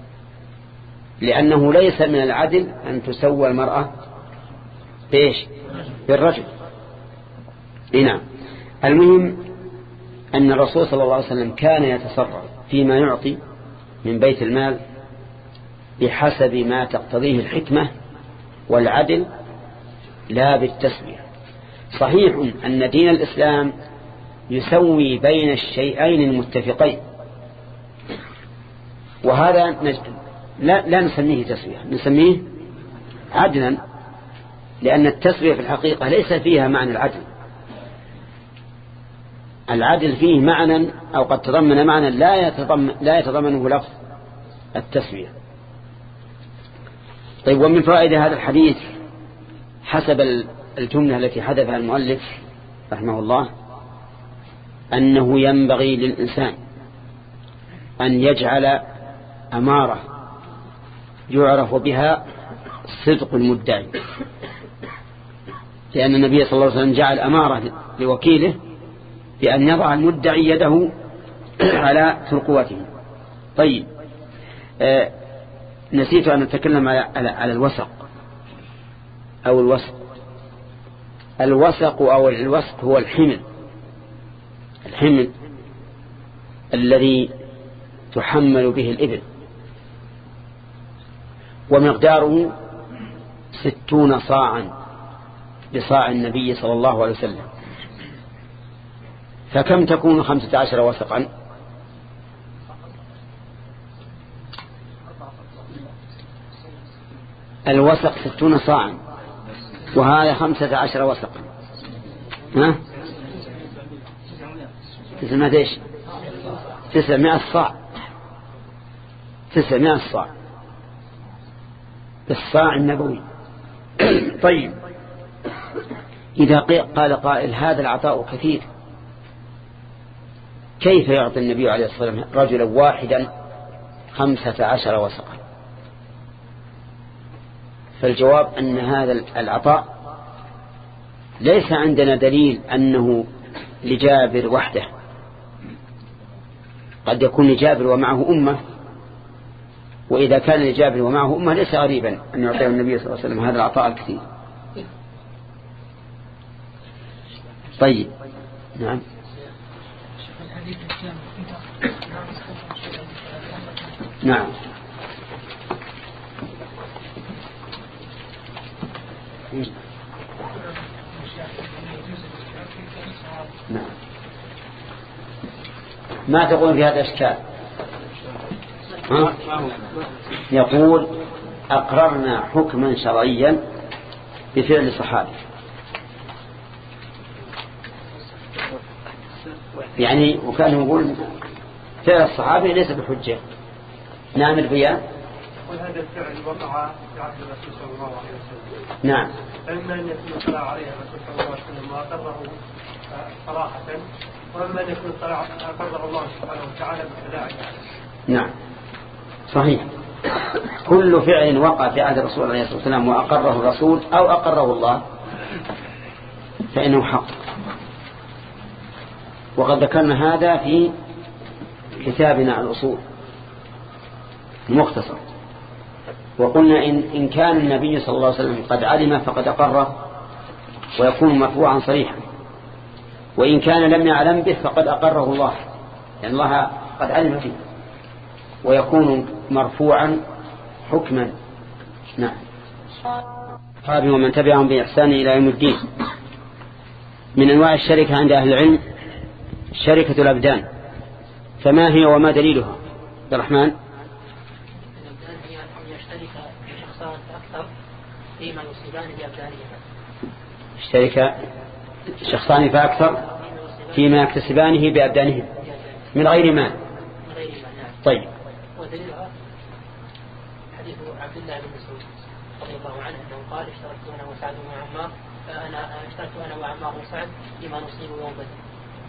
لأنه ليس من العدل أن تسوى المرأة بإيش؟ بالرجل. نعم. المهم أن الرسول صلى الله عليه وسلم كان يتصرف فيما يعطي من بيت المال بحسب ما تقتضيه الحكمة والعدل لا بالتسوية. صحيح أن دين الإسلام يسوي بين الشيئين المتفقين، وهذا لا, لا نسميه تسوية، نسميه عدلا، لأن التسوية في الحقيقة ليس فيها معنى العدل. العدل فيه معنى أو قد تضمن معنى لا يتضمن لا يتضمنه لفظ التسوية. طيب، ومن فوائد هذا الحديث حسب الجملة التي حذفها المؤلف رحمه الله أنه ينبغي للإنسان أن يجعل أمارة يعرف بها صدق المدعي، لأن النبي صلى الله عليه وسلم جعل أمارة لوكيله بأن يضع المدعي يده على ترقوته. طيب، آه نسيت أن أتكلم على, على, على الوسق أو الوسق. الوسق أو الوسق هو الحمل الحمل الذي تحمل به الإبل، ومقداره ستون صاعا بصاع النبي صلى الله عليه وسلم. فكم تكون خمسة عشر وسقا؟ الوسق ستون صاعا، وهذا خمسة عشر وسقا. ها؟ تسمى ايش؟ تسعمائة صاع. تسعمائة صاع. بالصاع النبوي. طيب إذا قال قائل هذا العطاء كثير، كيف يعطي النبي عليه الصلاة والسلام رجلا واحدا خمسة عشر وسقا؟ فالجواب أن هذا العطاء ليس عندنا دليل أنه لجابر وحده، قد يكون لجابر ومعه أمة، وإذا كان لجابر ومعه أمة ليس غريبا أن يعطيه النبي صلى الله عليه وسلم هذا العطاء الكثير. طيب نعم. نعم نعم. ما تقول في هذا الإشكال؟ يقول أقررنا حكما شرعيا بفعل الصحابي، يعني وكان يقول فعل الصحابي ليس بحجة. نعم البيان. وهذا الفعل وقع في عهد الرسول صلى الله عليه وسلم. نعم. فإما أن يكون اطلع عليها الرسول صلى الله عليه وسلم وأقره صراحة، وإما أن يكون أقره الله سبحانه وتعالى بالابتلاء. نعم صحيح. كل فعل وقع في عهد الرسول عليه الصلاة والسلام وأقره الرسول أو أقره الله فإنه حق. وقد ذكرنا هذا في كتابنا الأصول المختصر، وقلنا إن, إن كان النبي صلى الله عليه وسلم قد علم فقد أقره ويكون مرفوعا صريحا، وإن كان لم يعلم به فقد أقره الله لأن الله قد علم فيه ويكون مرفوعا حكما. نعم. صحابي ومن تبعهم بإحسان إلى يوم الدين. من أنواع الشركة عند أهل العلم شركة الأبدان، فما هي وما دليلها؟ عبد الرحمن. الأبدان هي أن يشترك شخصان أكثر فيما يصيبان بأبدانهما. اشترك شخصان فأكثر فيما يكتسبانه بأبدانهم من غير مال. طيب. ودليلها حديث عبد الله بن مسعود رضي الله عنه أنه قال اشتركت أنا وسعد وعمار أنا اشتركت أنا وعمار وسعد فيما نصيب يوم بدر،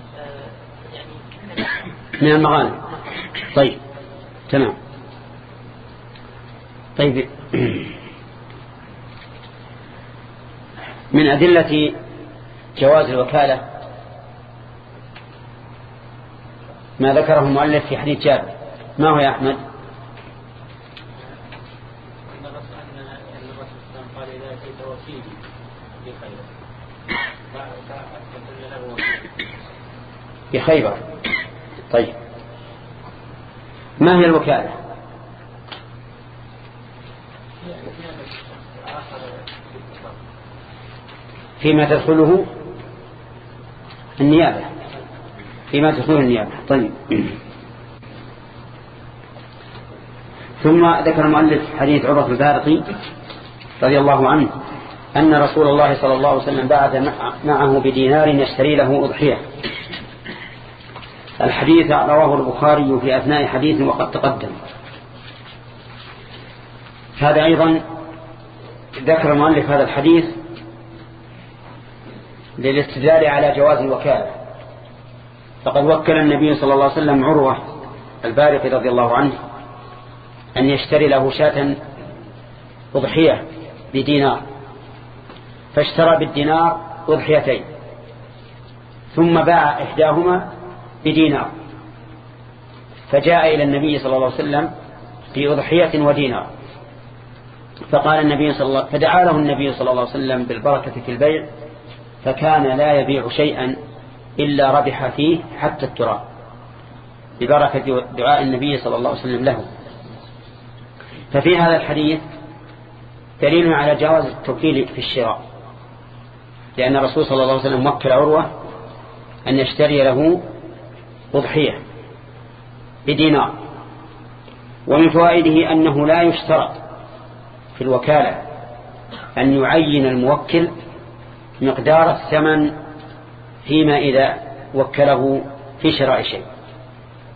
يعني من المغانم. طيب تمام. طيب من أدلة جواز الوكالة ما ذكره المؤلف في حديث جابر. ما هو يا أحمد؟ في خيبر. طيب ما هي الوكالة؟ فيما تدخله النيابة، فيما تدخله النيابة. طيب. ثم ذكر المؤلف حديث عروة البارقي رضي الله عنه أن رسول الله صلى الله عليه وسلم بعث معه بدينار يشتري له أضحية. الحديث رواه البخاري في أثناء حديث وقد تقدم. هذا أيضا ذكر المؤلف هذا الحديث للاستدلال على جواز الوكالة، فقد وكل النبي صلى الله عليه وسلم عروة البارقي رضي الله عنه أن يشتري له شاة أضحية بدينار، فاشترى بالدينار أضحيتين ثم باع إحداهما بدينار، فجاء إلى النبي صلى الله عليه وسلم بأضحية ودينار، فقال النبي صلى الله فدعا له النبي صلى الله عليه وسلم بالبركة في البيع، فكان لا يبيع شيئا إلا ربح فيه حتى التراب ببركة دعاء النبي صلى الله عليه وسلم له. ففي هذا الحديث دليل على جواز التوكيل في الشراء، لأن الرسول صلى الله عليه وسلم وكل عروة أن يشتري له أضحية بدينار. ومن فوائده أنه لا يشترط في الوكالة أن يعين الموكل مقدار الثمن فيما إذا وكله في شراء شيء،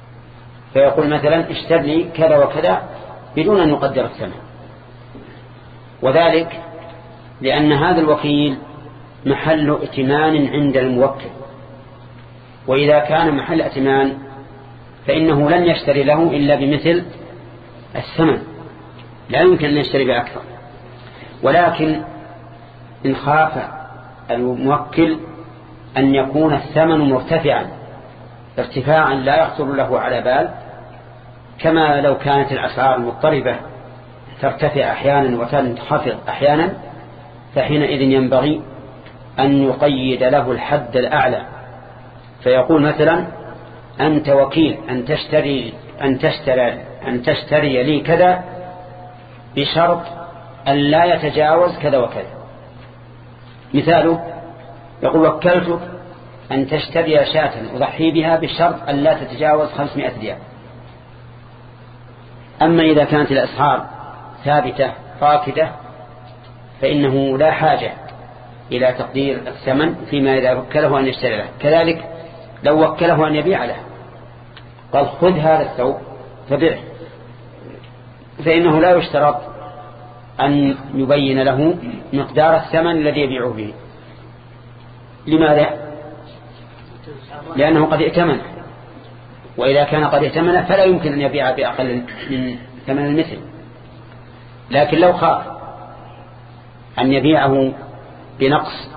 فيقول مثلا اشتر لي كذا وكذا بدون أن يقدر الثمن، وذلك لأن هذا الوكيل محل ائتمان عند الموكل، وإذا كان محل ائتمان فإنه لن يشتري له إلا بمثل الثمن، لا يمكن أن يشتري بأكثر. ولكن إن خاف الموكل أن يكون الثمن مرتفعا ارتفاعا لا يخطر له على بال، كما لو كانت الأسعار المضطربة ترتفع أحيانا وتنخفض أحيانا، فحينئذ ينبغي أن يقيد له الحد الأعلى، فيقول مثلا أنت وكيل أن تشتري أن تشتري أن تشتري لي كذا بشرط أن لا يتجاوز كذا وكذا. مثاله يقول وكلتك أن تشتري شاة أضحي بها بشرط أن لا تتجاوز خمسمائة ريال. أما إذا كانت الأسعار ثابتة راكدة فإنه لا حاجة إلى تقدير الثمن فيما إذا وكله أن يشتري له. كذلك لو وكله أن يبيع له قال خذ هذا الثوب فبيعه، فإنه لا يشترط أن يبين له مقدار الثمن الذي يبيعه به. لماذا؟ لأنه قد ائتمن، وإذا كان قد ائتمن فلا يمكن أن يبيع بأقل من ثمن المثل. لكن لو خاف أن يبيعه بنقص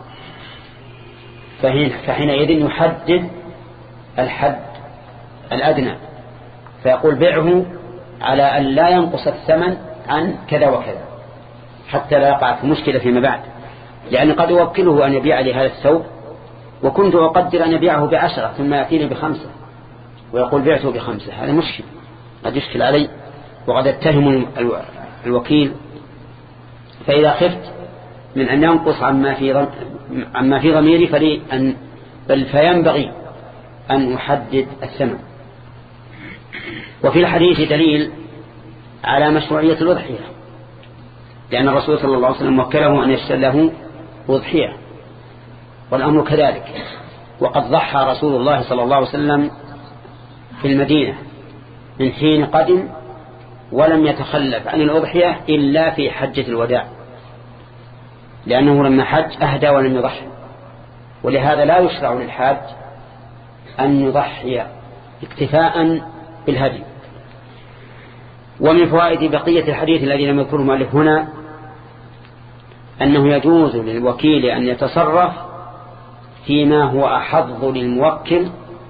فحينئذ يحدد الحد الأدنى، فيقول بيعه على أن لا ينقص الثمن عن كذا وكذا حتى لا يقع في مشكلة فيما بعد. لأن قد يوكله أن يبيع لي هذا الثوب وكنت أقدر أن يبيعه بعشرة ثم يأتيني بخمسة ويقول بعته بخمسة، هذا مشكل قد يشكل علي وقد اتهم الوكيل. فإذا خفت من أن ينقص عما في عما في ضميري فلي أن بل فينبغي أن أحدد الثمن. وفي الحديث دليل على مشروعية الأضحية، لأن الرسول صلى الله عليه وسلم وكله أن يشتري له أضحية، والأمر كذلك. وقد ضحى رسول الله صلى الله عليه وسلم في المدينة من حين قدم ولم يتخلف عن الأضحية إلا في حجة الوداع، لأنه لما حج أهدى ولم يضحي. ولهذا لا يشرع للحاج أن يضحي اكتفاء بالهدي. ومن فوائد بقية الحديث الذي لم يذكره المؤلف هنا أنه يجوز للوكيل أن يتصرف فيما هو أحظ للموكل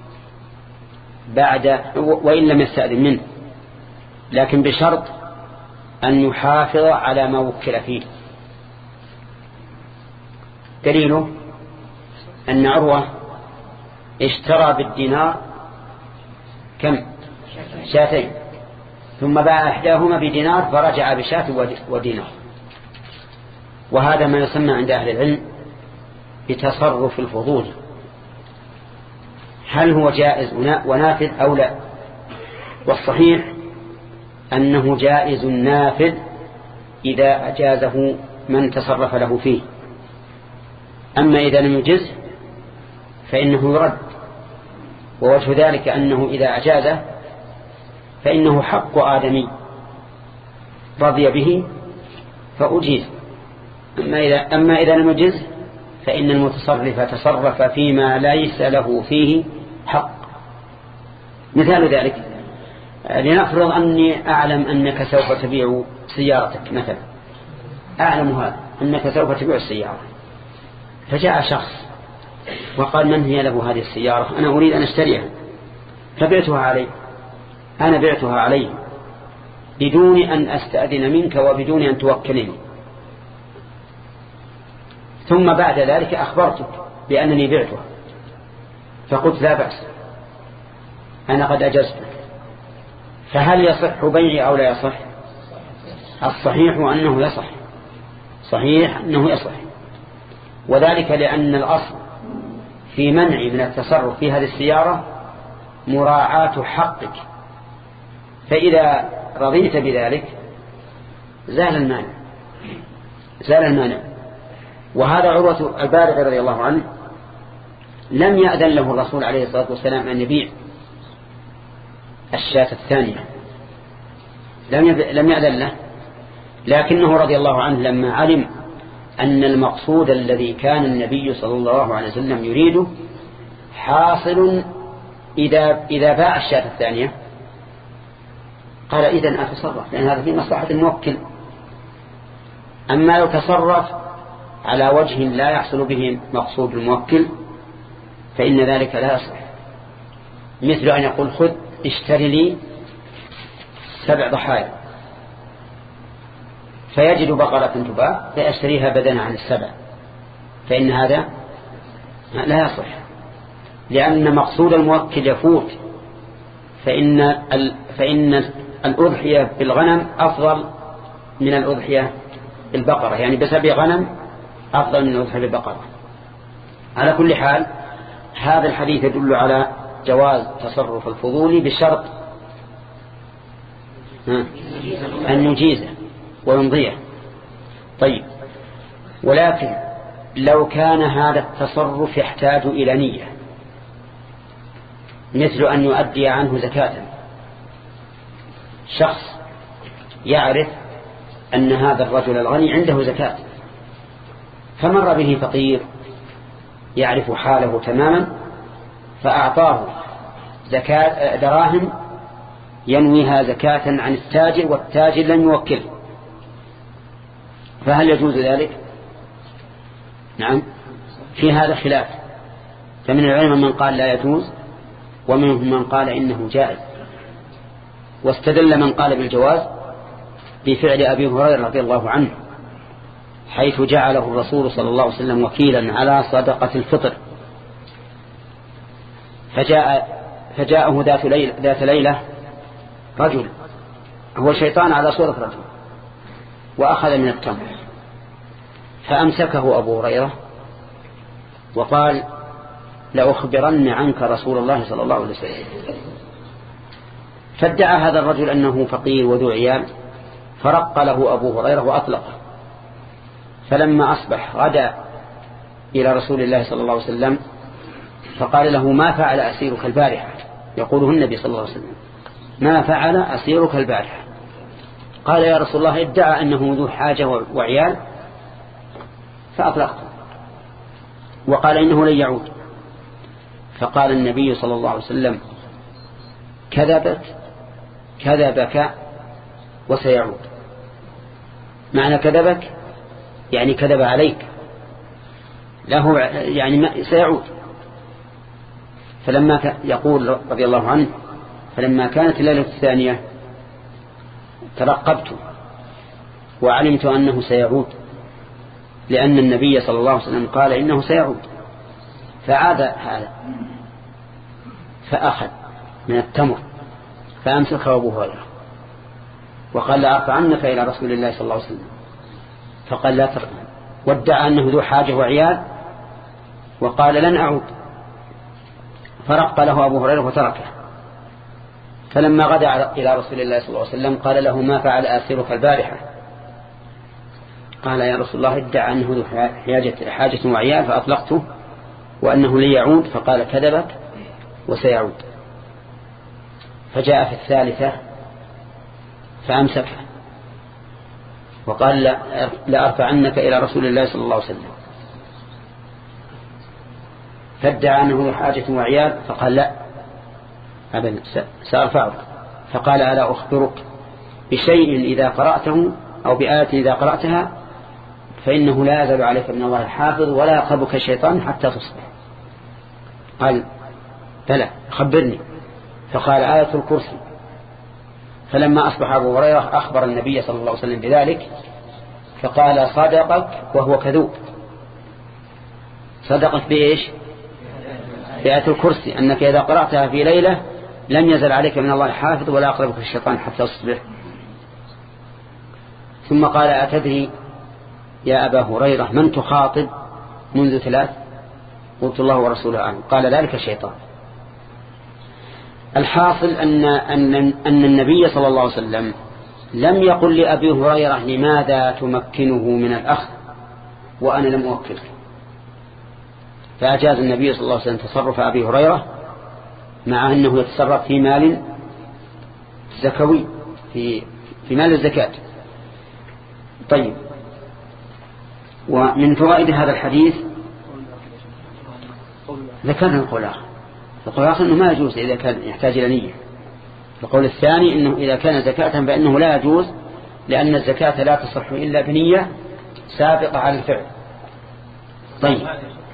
بعد وإن لم يستأذن منه، لكن بشرط أن يحافظ على ما وكل فيه. دليله أن عروة اشترى بالدينار كم؟ شاتين، ثم باع إحداهما بدينار فرجع بشاة ودينار. وهذا ما يسمى عند أهل العلم بتصرف الفضول، هل هو جائز ونافذ أو لا؟ والصحيح أنه جائز نافذ إذا أجازه من تصرف له فيه. أما إذا لم يجز فإنه يرد، ووجه ذلك أنه إذا أجازه فإنه حق آدمي رضي به فأجيز. أما إذا, أما إذا لم يجز فإن المتصرف تصرف فيما ليس له فيه حق. مثال ذلك لنفرض أني أعلم أنك سوف تبيع سيارتك مثلا، أعلم هذا أنك سوف تبيع السيارة، فجاء شخص وقال من هي له هذه السيارة؟ أنا أريد أن أشتريها، فبعتها عليه، أنا بعتها عليه بدون أن أستأذن منك وبدون أن توكلني، ثم بعد ذلك أخبرتك بأنني بعتها فقلت لا بأس أنا قد أجزتك، فهل يصح بيعي أو لا يصح؟ الصحيح أنه يصح، صحيح أنه يصح، وذلك لأن الأصل في منع من التصرف في هذه السيارة مراعاة حقك، فإذا رضيت بذلك زال المانع زال المانع وهذا عروة البارق رضي الله عنه لم يأذن له الرسول عليه الصلاة والسلام أن يبيع الشاة الثانية، لم لم يأذن له، لكنه رضي الله عنه لما علم أن المقصود الذي كان النبي صلى الله عليه وسلم يريده حاصل إذا, إذا باع الشاة الثانية قال إذن أتصرف، لأن هذا في مصلحة الموكل. أما لو تصرف على وجه لا يحصل به مقصود الموكل فإن ذلك لا يصح، مثل أن يقول خذ اشتري لي سبع ضحايا، فيجد بقرة تباع فيشتريها بدلا عن السبع، فإن هذا لا يصح، لأن مقصود الموكل يفوت. فإن, ال... فإن الأضحية بالغنم أفضل من الأضحية بالبقرة، يعني بسبع غنم أفضل من الأضحية بالبقرة. على كل حال هذا الحديث يدل على جواز تصرف الفضول بشرط أن يجيزه ويمضيه. طيب، ولكن لو كان هذا التصرف يحتاج إلى نية، مثل أن يؤدي عنه زكاة. شخص يعرف أن هذا الرجل الغني عنده زكاة، فمر به فقير يعرف حاله تماما فأعطاه زكاة دراهم ينويها زكاة عن التاجر والتاجر لن يوكله، فهل يجوز ذلك؟ نعم، في هذا خلاف، فمن العلماء من قال لا يجوز ومنهم من قال إنه جائز. واستدل من قال بالجواز بفعل أبي هريرة رضي الله عنه، حيث جعله الرسول صلى الله عليه وسلم وكيلا على صدقة الفطر، فجاء فجاءه ذات ليلة, ذات ليلة رجل هو شيطان على صورة رجل وأخذ من التمر، فأمسكه أبو هريرة وقال لأخبرن عنك رسول الله صلى الله عليه وسلم. فادعى هذا الرجل أنه فقير وذو عيال، فرق له أبو هريرة وأطلقه. فلما أصبح غدا إلى رسول الله صلى الله عليه وسلم فقال له ما فعل أسيرك البارحة، يقوله النبي صلى الله عليه وسلم ما فعل أسيرك البارحة؟ قال يا رسول الله ادعى أنه ذو حاجة وعيال فأطلقته، وقال إنه لن يعود. فقال النبي صلى الله عليه وسلم كذبت كذبك وسيعود. معنى كذبك يعني كذب عليك، له يعني سيعود. فلما يقول رضي الله عنه فلما كانت الليلة الثانية ترقبت وعلمت أنه سيعود، لأن النبي صلى الله عليه وسلم قال إنه سيعود، فعاد هذا فأخذ من التمر فأمسكه أبو هريرة وقال لأرفعنك إلى رسول الله صلى الله عليه وسلم، فقال لا ترفع، وادعى أنه ذو حاجة وعيال وقال لن أعود، فرق له أبو هريرة وتركه. فلما غدا إلى رسول الله صلى الله عليه وسلم قال له ما فعل آسرك البارحة؟ قال يا رسول الله ادعى أنه ذو حاجة, حاجة وعيال فأطلقته وأنه لن يعود، فقال كذبك وسيعود. فجاء في الثالثة فأمسكه وقال لأرفعنك إلى رسول الله صلى الله عليه وسلم، فادعى أنه حاجة وعيال فقال لا أبدا سأرفعك. فقال ألا أخبرك بشيء إذا قرأته أو بآية إذا قرأتها فإنه لا يزال عليك من الله حافظ ولا يقربك الشيطان حتى تصبح؟ قال بلى خبرني. فقال آية الكرسي. فلما أصبح أبو هريرة أخبر النبي صلى الله عليه وسلم بذلك فقال صدقك وهو كذوب. صدقك بإيش؟ بآية الكرسي، أنك إذا قرأتها في ليلة لم يزل عليك من الله حافظ ولا يقربك الشيطان حتى تصبح. ثم قال أتدري يا أبا هريرة من تخاطب منذ ثلاث؟ قلت الله ورسوله أعلم. قال ذلك الشيطان. الحاصل أن, أن, أن النبي صلى الله عليه وسلم لم يقل لأبي هريرة لماذا تمكنه من الأخذ وأنا لم أوكله، فأجاز النبي صلى الله عليه وسلم تصرف أبي هريرة مع أنه يتصرف في مال زكوي، في, في مال الزكاة. طيب، ومن فوائد هذا الحديث ذكرنا القول الآخر. القول الآخر أنه ما يجوز إذا كان يحتاج إلى نية. القول الثاني أنه إذا كان زكاة فإنه لا يجوز، لأن الزكاة لا تصح إلا بنية سابقة على الفعل. طيب،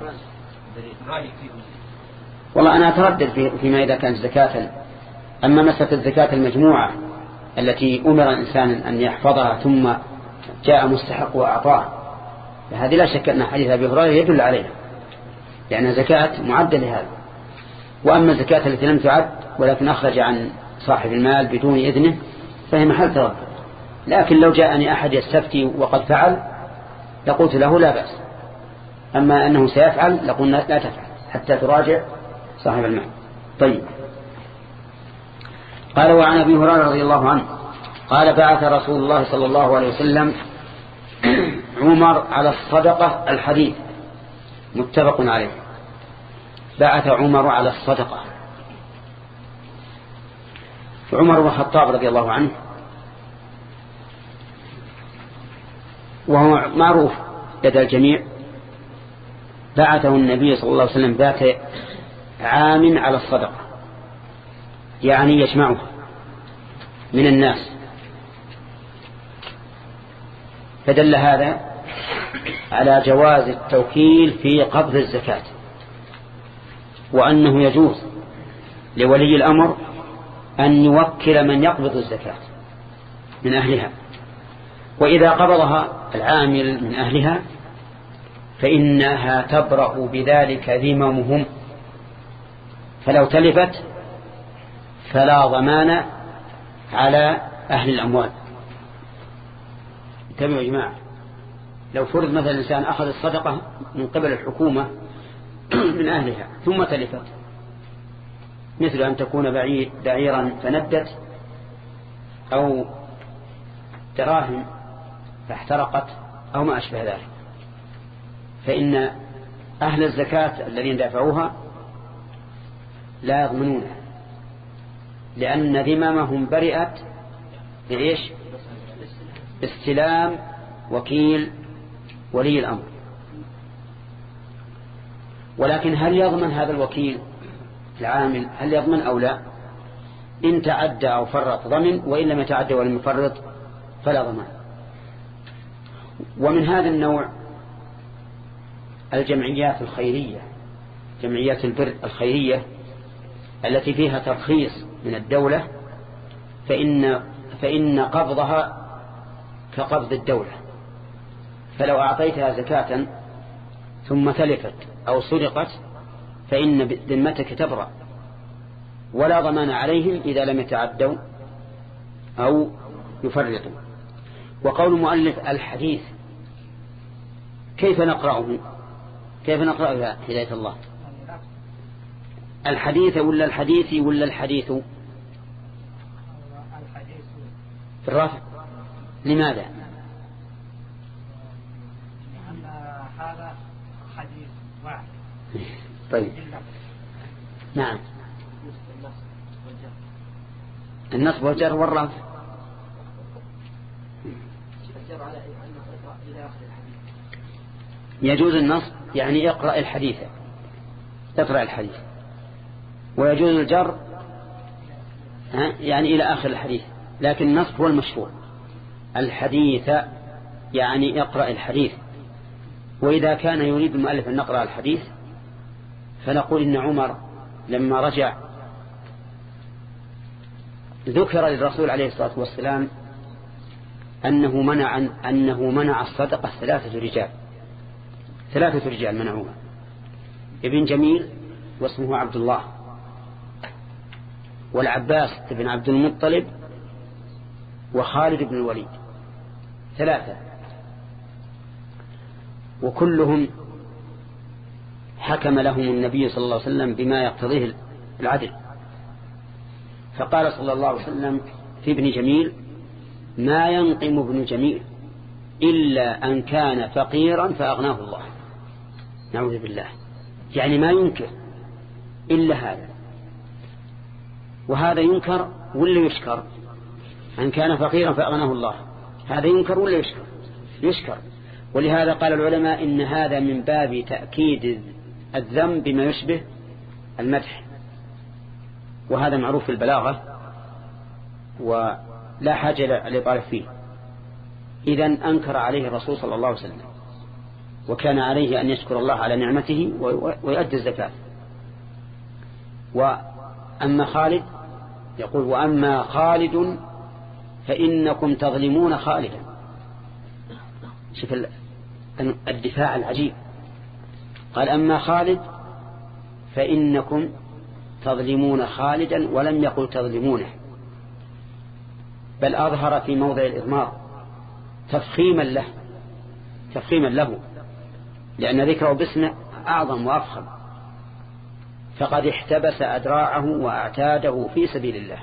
والله أنا أتردد فيما إذا كانت زكاة. أما مسألة الزكاة المجموعة التي أمر الإنسان أن يحفظها ثم جاء مستحق وأعطاه، فهذه لا شك أن حديث أبي هريرة يدل عليها، لأنها زكاة معدة لهذا. وأما الزكاة التي لم تعد ولكن أخرج عن صاحب المال بدون إذنه فهي محل تردد. لكن لو جاءني أحد يستفتي وقد فعل لقلت له لا بأس، أما أنه سيفعل لقلنا لا تفعل حتى تراجع صاحب المال. طيب، قال وعن أبي هريرة رضي الله عنه قال بعث رسول الله صلى الله عليه وسلم عمر على الصدقة. الحديث متفق عليه. بعث عمر على الصدقة. عمر بن الخطاب رضي الله عنه وهو معروف لدى الجميع، بعثه النبي صلى الله عليه وسلم ذات عام على الصدقة، يعني يجمعها من الناس. فدل هذا على جواز التوكيل في قبض الزكاة، وأنه يجوز لولي الأمر أن يوكل من يقبض الزكاة من أهلها، وإذا قبضها العامل من أهلها فإنها تبرأ بذلك ذممهم، فلو تلفت فلا ضمان على أهل الأموال. انتبهوا يا جماعة، لو فرض مثلا الإنسان أخذ الصدقة من قبل الحكومة من أهلها ثم تلفت، مثل أن تكون بعيرا فندت أو دراهم فاحترقت أو ما أشبه ذلك، فإن أهل الزكاة الذين دافعوها لا يضمنونها، لأن ذممهم برئت بإيش؟ استلام وكيل ولي الأمر. ولكن هل يضمن هذا الوكيل العامل؟ هل يضمن أو لا؟ إن تعدى أو فرط ضمن، وإن لم يتعدى ولم يفرط فلا ضمان. ومن هذا النوع الجمعيات الخيرية، جمعيات البر الخيرية التي فيها ترخيص من الدولة، فإن, فإن قبضها كقبض الدولة. فلو أعطيتها زكاة ثم تلفت أو سرقت فإن ذمتك تبرأ، ولا ضمان عليهم إذا لم يتعدوا أو يفرطوا. وقول المؤلف الحديث، كيف نقرأه؟ كيف نقرأه يا هداية الله؟ الحديث ولا الحديث ولا الحديث؟ في الرفع. لماذا؟ لأن هذا حديث واحد. طيب، نعم، النصب والجر والرفع. يجوز النصب يعني اقرأ الحديث، اقرأ الحديث، ويجوز الجر يعني إلى آخر الحديث، لكن النصب هو المشهور. الحديث يعني اقرأ الحديث. وإذا كان يريد المؤلف أن نقرأ الحديث فنقول إن عمر لما رجع ذكر للرسول عليه الصلاة والسلام أنه منع أنه منع الصدقة ثلاثة رجال ثلاثة رجال منعوها: ابن جميل واسمه عبد الله، والعباس بن عبد المطلب، وخالد بن الوليد. ثلاثة، وكلهم حكم لهم النبي صلى الله عليه وسلم بما يقتضيه العدل. فقال صلى الله عليه وسلم في ابن جميل: ما ينقم ابن جميل إلا أن كان فقيرا فأغناه الله. نعوذ بالله، يعني ما ينكر إلا هذا. وهذا ينكر ولا يشكر؟ أن كان فقيرا فأغناه الله، هذا ينكر ولا يشكر؟ يشكر. ولهذا قال العلماء إن هذا من باب تأكيد الذم بما يشبه المدح، وهذا معروف في البلاغة ولا حاجة لإطالة فيه. إذن أنكر عليه الرسول صلى الله عليه وسلم، وكان عليه أن يشكر الله على نعمته ويؤدي الزكاة. وأما خالد يقول وأما خالد فإنكم تظلمون خالدا. شوف الدفاع العجيب، قال أما خالد فإنكم تظلمون خالدا، ولم يقل تظلمونه، بل أظهر في موضع الإضمار تفخيما له تفخيما له لأن ذكره باسمه أعظم وأفخم. فقد احتبس أدراعه وأعتاده في سبيل الله،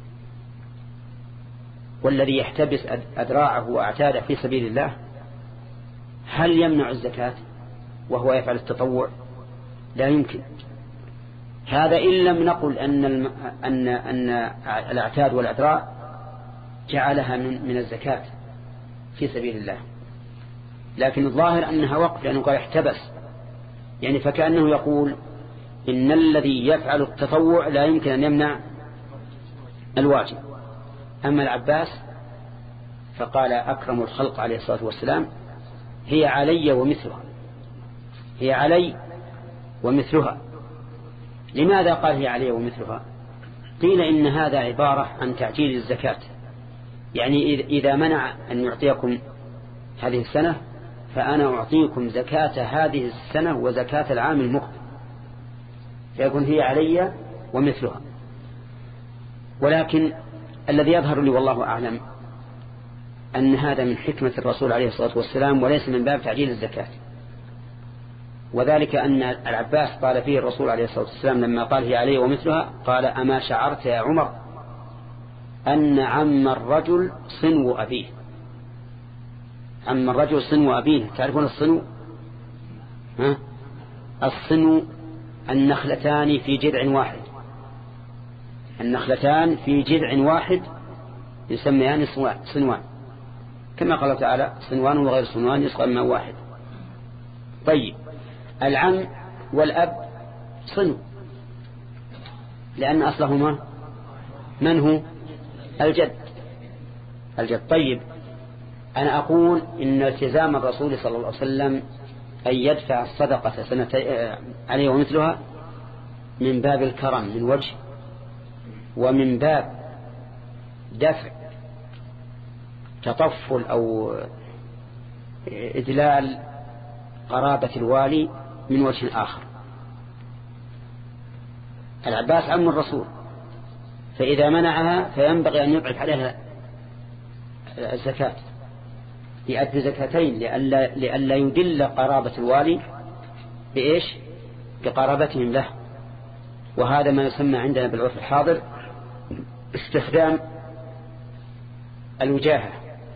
والذي يحتبس أدراعه وأعتاده في سبيل الله هل يمنع الزكاة وهو يفعل التطوع؟ لا يمكن. هذا إن لم نقل أن الم... أن أن الأعتاد والأدراع جعلها من من الزكاة في سبيل الله، لكن الظاهر أنها وقف، لأنه قال احتبس، يعني فكأنه يقول إن الذي يفعل التطوع لا يمكن أن يمنع الواجب. أما العباس فقال أكرم الخلق عليه الصلاة والسلام هي علي ومثلها، هي علي ومثلها. لماذا قال هي علي ومثلها؟ قيل إن هذا عبارة عن تعجيل الزكاة، يعني إذا منع أن يعطيكم هذه السنة فأنا أعطيكم زكاة هذه السنة وزكاة العام المقبل، فيكون هي علي ومثلها. ولكن الذي يظهر لي والله أعلم أن هذا من حكمة الرسول عليه الصلاة والسلام وليس من باب تعجيل الزكاة، وذلك أن العباس قال فيه الرسول عليه الصلاة والسلام لما قال هي علي ومثلها قال أما شعرت يا عمر أن عم الرجل صنو أبيه. عم الرجل صنو أبيه، تعرفون الصنو؟ ها؟ الصنو النخلتان في جذع واحد، النخلتان في جذع واحد يسميان صنوان، كما قال تعالى صنوان وغير صنوان يسقى من واحد. طيب العم والأب صنو لأن أصلهما من هو؟ الجد الجد. طيب أنا أقول إن التزام الرسول صلى الله عليه وسلم أن يدفع الصدقة سنة عليه ومثلها من باب الكرم من وجه، ومن باب دفع تطفل أو إدلال قرابة الوالي من وجه آخر. العباس عم الرسول، فإذا منعها فينبغي أن يبعد عليها الزكاة لأدي زكاتين لألا, لألا يدل قرابة الوالي بإيش؟ بقرابتهم له. وهذا ما يسمى عندنا بالعرف الحاضر استخدام الوجاهة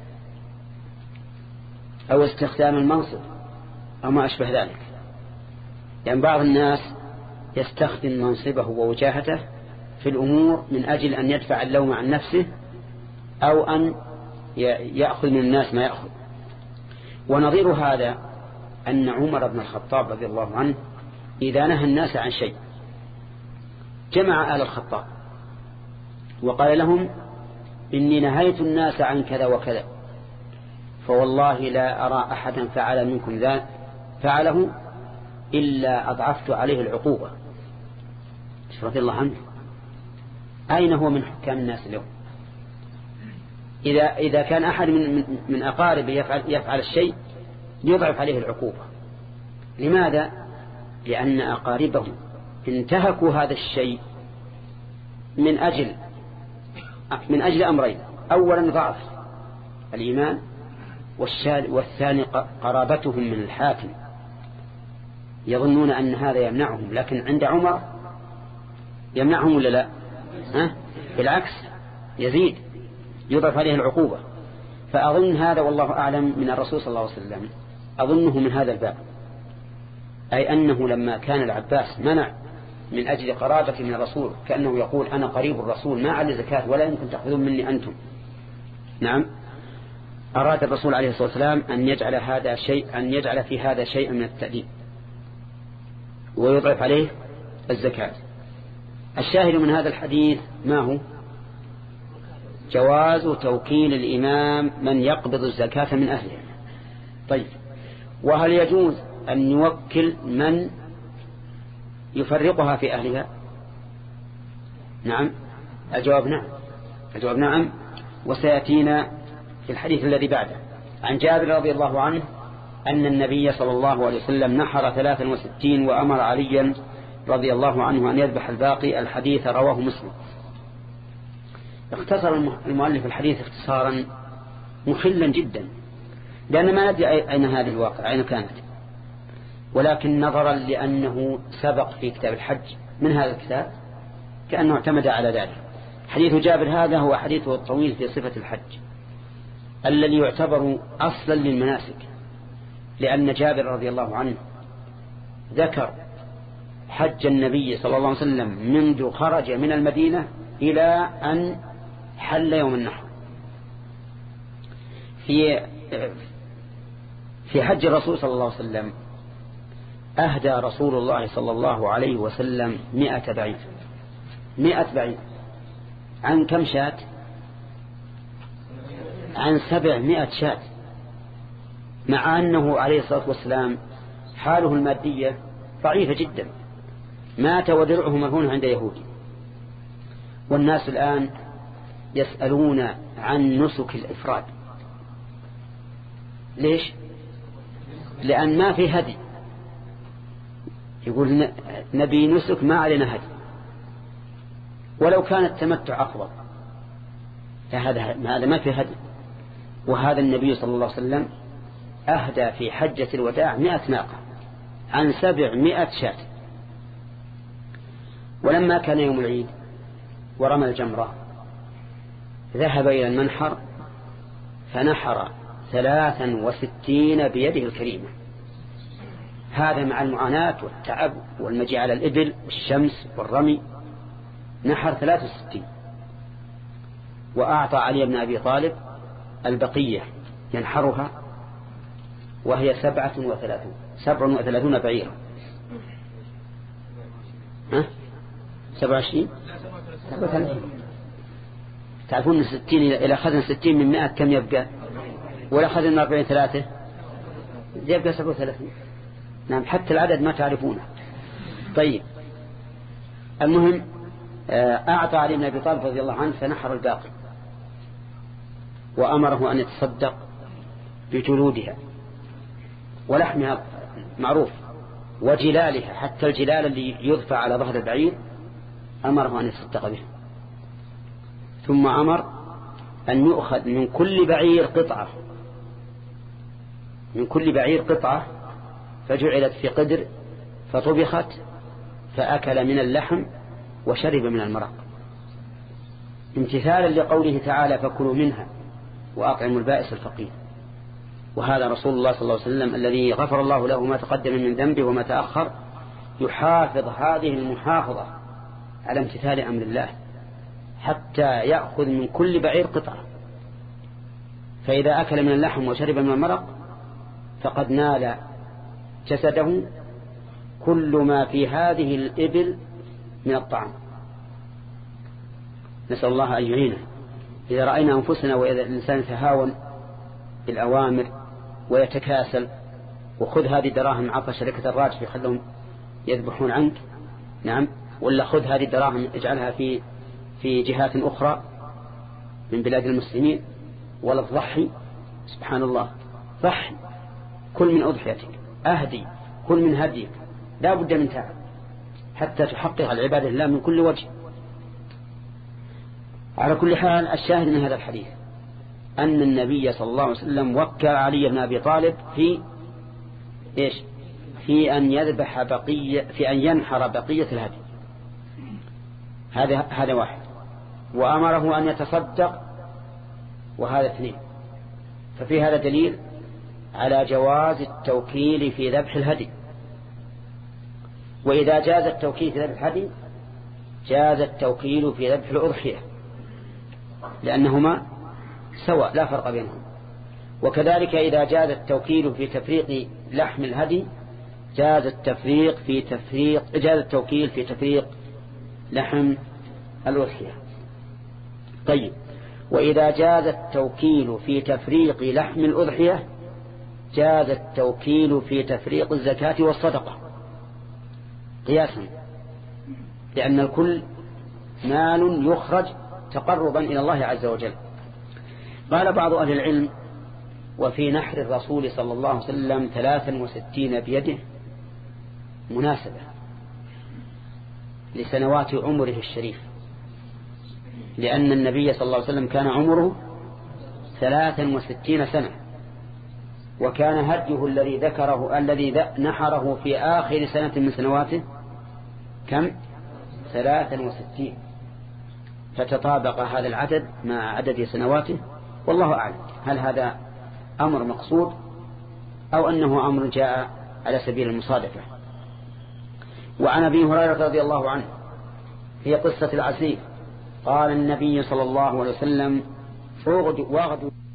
أو استخدام المنصب أو ما أشبه ذلك. يعني بعض الناس يستخدم منصبه ووجاهته في الأمور من أجل أن يدفع اللوم عن نفسه أو أن يأخذ من الناس ما يأخذ. ونظير هذا أن عمر بن الخطاب رضي الله عنه إذا نهى الناس عن شيء جمع آل الخطاب وقال لهم إني نهيت الناس عن كذا وكذا، فوالله لا أرى أحدا فعل منكم ذا فعله إلا أضعفت عليه العقوبة. رضي الله عنه أين هو من حكام الناس اليوم؟ إذا, إذا كان أحد من, من, من أقاربه يفعل, يفعل الشيء يضعف عليه العقوبة. لماذا؟ لأن أقاربه انتهكوا هذا الشيء من أجل من أجل أمرين: أولا ضعف الإيمان، والثاني قرابتهم من الحاكم، يظنون أن هذا يمنعهم، لكن عند عمر يمنعهم ولا لا؟ ها؟ بالعكس يزيد، يضعف عليه العقوبة. فأظن هذا والله أعلم من الرسول صلى الله عليه وسلم، أظنه من هذا الباب، أي أنه لما كان العباس منع من أجل قرابة من الرسول كأنه يقول أنا قريب الرسول ما علي زكاة ولا يمكن تأخذون مني أنتم. نعم. أراد الرسول عليه الصلاة والسلام أن يجعل هذا شيء أن يجعل في هذا شيء من التأديب ويضعف عليه الزكاة. الشاهد من هذا الحديث ما هو؟ جواز توكيل الإمام من يقبض الزكاة من أهله. طيب، وهل يجوز أن يوكل من يفرقها في أهلها؟ نعم، الجواب نعم، الجواب نعم، وسيأتينا في الحديث الذي بعده. عن جابر رضي الله عنه أن النبي صلى الله عليه وسلم نحر ثلاثا وستين وأمر عليا رضي الله عنه أن يذبح الباقي. الحديث رواه مسلم. اختصر المؤلف الحديث اختصارا مخلا جدا، لأن ما ندري أين هذه الواقع أين كانت، ولكن نظرا لأنه سبق في كتاب الحج من هذا الكتاب كأنه اعتمد على ذلك. حديث جابر هذا هو حديثه الطويل في صفة الحج الذي يعتبر أصلا للمناسك، لأن جابر رضي الله عنه ذكر حج النبي صلى الله عليه وسلم منذ خرج من المدينة إلى أن حل يوم النحر. في في حج الرسول صلى الله عليه وسلم أهدى رسول الله صلى الله عليه وسلم مئة بعير مئة بعير عن كم شاة؟ عن سبعمائة شاة، مع أنه عليه الصلاة والسلام حاله المادية ضعيفة جدا، مات ودرعه مرهون عند يهودي. والناس الآن يسألون عن نسك الإفراد. ليش؟ لأن ما في هدي، يقول نبي نسك ما علينا هدي، ولو كان التمتع أفضل، هذا هذا ما في هدي. وهذا النبي صلى الله عليه وسلم أهدى في حجة الوداع مئة ناقة عن سبعمائة شاة. ولما كان يوم العيد ورمى الجمرة ذهب إلى المنحر فنحر ثلاثا وستين بيده الكريمة. هذا مع المعاناة والتعب والمجيء على الإبل والشمس والرمي، نحر ثلاث وستين. وأعطى علي بن أبي طالب البقية ينحرها وهي سبعة وثلاثون سبع وثلاثون بعيرا. ها؟ سبعة وعشرين سبعة وثلاثين. تعرفون ستين إلى أخذنا ستين من مئة كم يبقى؟ ولا أخذنا أربعين ثلاثة يبقى سبعة وثلاثين. نعم، حتى العدد ما تعرفونه. طيب، المهم أعطى علي بن أبي طالب رضي الله عنه فنحر الباقي، وأمره أن يتصدق بجلودها ولحمها معروف وجلالها، حتى الجلال اللي يضفى على ظهر البعير أمره أن يتصدق به. ثم أمر أن يؤخذ من كل بعير قطعة من كل بعير قطعة فجعلت في قدر فطبخت فأكل من اللحم وشرب من المرق، امتثالا لقوله تعالى فكلوا منها وأطعموا البائس الفقير. وهذا رسول الله صلى الله عليه وسلم الذي غفر الله له ما تقدم من ذنبه وما تأخر يحافظ هذه المحافظة على امتثال أمر الله حتى يأخذ من كل بعير قطعة، فإذا أكل من اللحم وشرب من المرق فقد نال جسده كل ما في هذه الإبل من الطعام. نسأل الله أن يعينه. إذا رأينا أنفسنا وإذا الإنسان يتهاون بالأوامر ويتكاسل وخذ هذه الدراهم عطى شركة الراجح يخلهم يذبحون عنك، نعم، ولا خذ هذه الدراهم اجعلها في في جهات أخرى من بلاد المسلمين، ولا تضحي. سبحان الله، ضحي، كل من أضحيتك، أهدي، كل من هديك، لا بد من تعب حتى تحقق العبادة لله من كل وجه. على كل حال، الشاهد من هذا الحديث أن النبي صلى الله عليه وسلم وكل علي بن أبي طالب في إيش؟ في أن يذبح بقية في أن ينحر بقية الهدي. هذا هذا واحد. وأمره أن يتصدق، وهذا اثنين. ففي هذا دليل على جواز التوكيل في ذبح الهدي. وإذا جاز التوكيل في ذبح الهدي جاز التوكيل في ذبح الأضحية، لأنهما سواء لا فرق بينهم. وكذلك إذا جاز التوكيل في تفريق لحم الهدي جاز التفريق في تفريق جاز التوكيل في تفريق لحم الأضحية. طيب، وإذا جاز التوكيل في تفريق لحم الأضحية جاز التوكيل في تفريق الزكاة والصدقة قياسا، لأن الكل مال يخرج تقربا إلى الله عز وجل. قال بعض أهل العلم: وفي نحر الرسول صلى الله عليه وسلم ثلاثا وستين بيده مناسبة لسنوات عمره الشريف، لأن النبي صلى الله عليه وسلم كان عمره ثلاثا وستين سنة، وكان هديه الذي ذكره الذي نحره في آخر سنة من سنواته كم؟ ثلاثا وستين، فتطابق هذا العدد مع عدد سنواته. والله أعلم هل هذا أمر مقصود أو أنه أمر جاء على سبيل المصادفة. وعن أبي هريرة رضي الله عنه في قصة العسير قال النبي صلى الله عليه وسلم: واغدوا